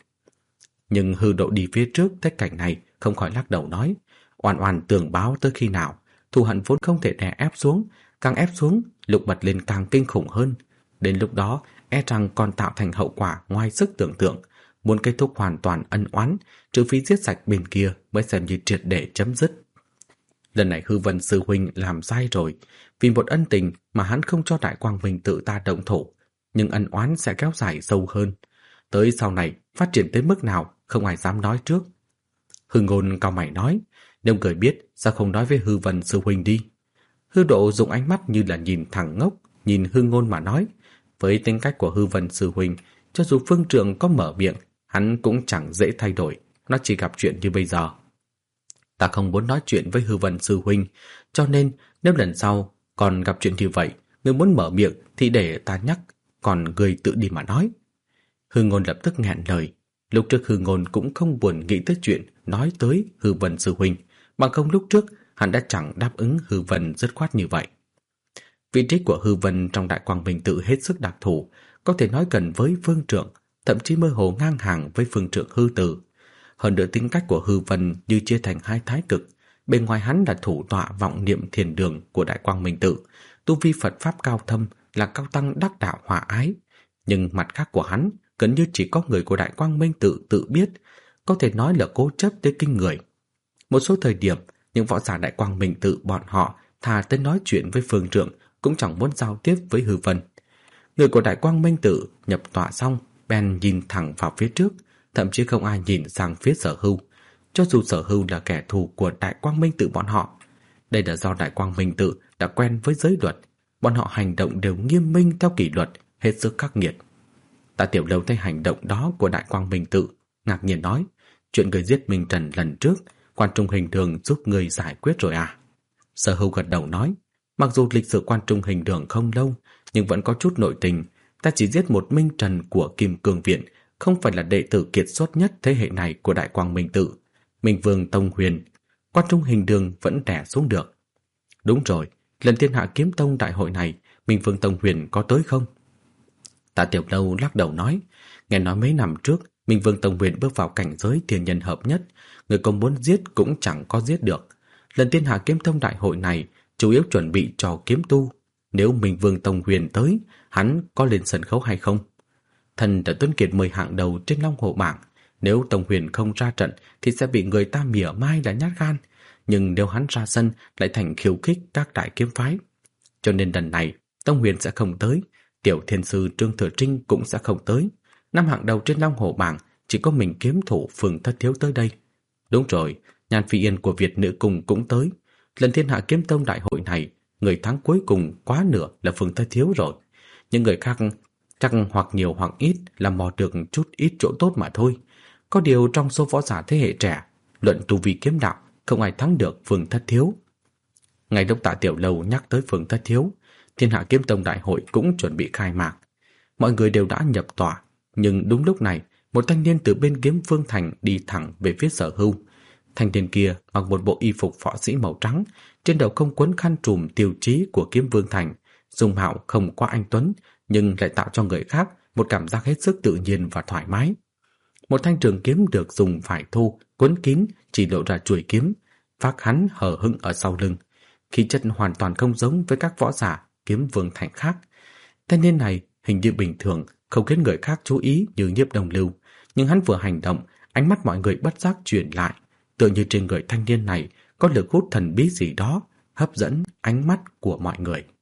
Nhưng Hư Độ đi phía trước thấy cảnh này, không khỏi lắc đầu nói: "Oan oan tường báo tới khi nào? Thù hận vốn không thể đè ép xuống, càng ép xuống, lục bật lên càng kinh khủng hơn. Đến lúc đó, e rằng còn tạo thành hậu quả ngoài sức tưởng tượng. Muốn kết thúc hoàn toàn ân oán, trừ phi giết sạch bên kia mới xem như triệt để chấm dứt." Lần này Hư Vân sư huynh làm sai rồi, vì một ân tình mà hắn không cho Đại Quang Minh Tự ta động thủ, nhưng ân oán sẽ kéo dài sâu hơn. Tới sau này phát triển tới mức nào không ai dám nói trước. Hư Ngôn cau mày nói: "Nếu người biết, sao không nói với Hư Vân sư huynh đi?" Hư Độ dùng ánh mắt như là nhìn thằng ngốc, nhìn Hư Ngôn mà nói: "Với tính cách của Hư Vân sư huynh, cho dù phương trượng có mở miệng, hắn cũng chẳng dễ thay đổi, nó chỉ gặp chuyện như bây giờ. Ta không muốn nói chuyện với Hư Vân sư huynh, cho nên nếu lần sau còn gặp chuyện như vậy, người muốn mở miệng thì để ta nhắc, còn người tự đi mà nói." Hư Ngôn lập tức nghẹn lời. Lúc trước Hư Ngôn cũng không buồn nghĩ tới chuyện nói tới Hư Vân sư huynh, bằng không lúc trước hắn đã chẳng đáp ứng Hư Vân dứt khoát như vậy. Vị trí của Hư Vân trong Đại Quang Minh Tự hết sức đặc thù, có thể nói gần với Phương Trượng, thậm chí mơ hồ ngang hàng với Phương Trượng Hư Tử. Hơn nữa tính cách của Hư Vân như chia thành hai thái cực, bên ngoài hắn là thủ tọa vọng niệm thiền đường của Đại Quang Minh Tự, tu vi Phật pháp cao thâm, là cao tăng đắc đạo hòa ái, nhưng mặt khác của hắn gần như chỉ có người của Đại Quang Minh Tự tự biết, có thể nói là cố chấp tới kinh người. Một số thời điểm, những võ giả Đại Quang Minh Tự bọn họ thà tới nói chuyện với Phương Trượng cũng chẳng muốn giao tiếp với Hư Vân. Người của Đại Quang Minh Tự nhập tọa xong, bèn nhìn thẳng vào phía trước, thậm chí không ai nhìn sang phía Sở Hưu, cho dù Sở Hưu là kẻ thù của Đại Quang Minh Tự bọn họ. Đây là do Đại Quang Minh Tự đã quen với giới luật, bọn họ hành động đều nghiêm minh theo kỷ luật, hết sức khắc nghiệt. Tạ Tiểu Lâu thấy hành động đó của Đại Quang Minh Tự, ngạc nhiên nói: "Chuyện người giết Minh Trần lần trước, Quan Trung Hình Đường giúp người giải quyết rồi à?" Sở Hưu gật đầu nói: "Mặc dù lịch sử Quan Trung Hình Đường không lâu, nhưng vẫn có chút nội tình. Ta chỉ giết một Minh Trần của Kim Cương viện, không phải là đệ tử kiệt xuất nhất thế hệ này của Đại Quang Minh Tự. Minh Vương Tông Huyền, Quan Trung Hình Đường vẫn đè xuống được." "Đúng rồi, lần Thiên Hạ Kiếm Tông đại hội này, Minh Vương Tông Huyền có tới không?" Tạ Tiểu Lâu lắc đầu nói, nghe nói mấy năm trước Minh Vương Tông Huyền bước vào cảnh giới thiên nhân hợp nhất, người có muốn giết cũng chẳng có giết được. Lần Thiên Hạ Kiếm Tông đại hội này chủ yếu chuẩn bị cho kiếm tu. Nếu Minh Vương Tông Huyền tới, hắn có lên sân khấu hay không? Thần đã Tuấn Kiệt mười hạng đầu trên Long Hồ bảng. Nếu Tông Huyền không ra trận thì sẽ bị người ta mỉa mai là nhát gan. Nhưng nếu hắn ra sân lại thành khiêu khích các đại kiếm phái. Cho nên lần này Tông Huyền sẽ không tới, Tiểu Thiên Sư Trương Thừa Trinh cũng sẽ không tới. Năm hạng đầu trên Long Hồ bảng chỉ có mình kiếm thủ Phường Thất Thiếu tới đây. Đúng rồi, Nhan Phi Yên của Việt Nữ Cung cũng tới. Lần Thiên Hạ Kiếm Tông đại hội này, người thắng cuối cùng quá nửa là Phường Thất Thiếu rồi. Những người khác chắc hoặc nhiều hoặc ít là mò được chút ít chỗ tốt mà thôi. Có điều trong số võ giả thế hệ trẻ, luận tu vi kiếm đạo, không ai thắng được Phường Thất Thiếu. Ngày lúc Tạ Tiểu Lâu nhắc tới Phường Thất Thiếu, Thiên Hạ Kiếm Tông đại hội cũng chuẩn bị khai mạc. Mọi người đều đã nhập tòa, nhưng đúng lúc này, một thanh niên từ bên Kiếm Vương Thành đi thẳng về phía Sở Hưu. Thanh niên kia mặc một bộ y phục võ sĩ màu trắng, trên đầu không quấn khăn trùm tiêu chí của Kiếm Vương Thành, dung mạo không quá anh tuấn, nhưng lại tạo cho người khác một cảm giác hết sức tự nhiên và thoải mái. Một thanh trường kiếm được dùng vải thô quấn kín chỉ lộ ra chuôi kiếm, vác hắn hở hững ở sau lưng. Khí chất hoàn toàn không giống với các võ giả Kiếm Vương Thành khác. Thanh niên này hình như bình thường, không khiến người khác chú ý như Nhiếp Đồng Lưu, nhưng hắn vừa hành động, ánh mắt mọi người bất giác chuyển lại, tựa như trên người thanh niên này có lực hút thần bí gì đó hấp dẫn ánh mắt của mọi người.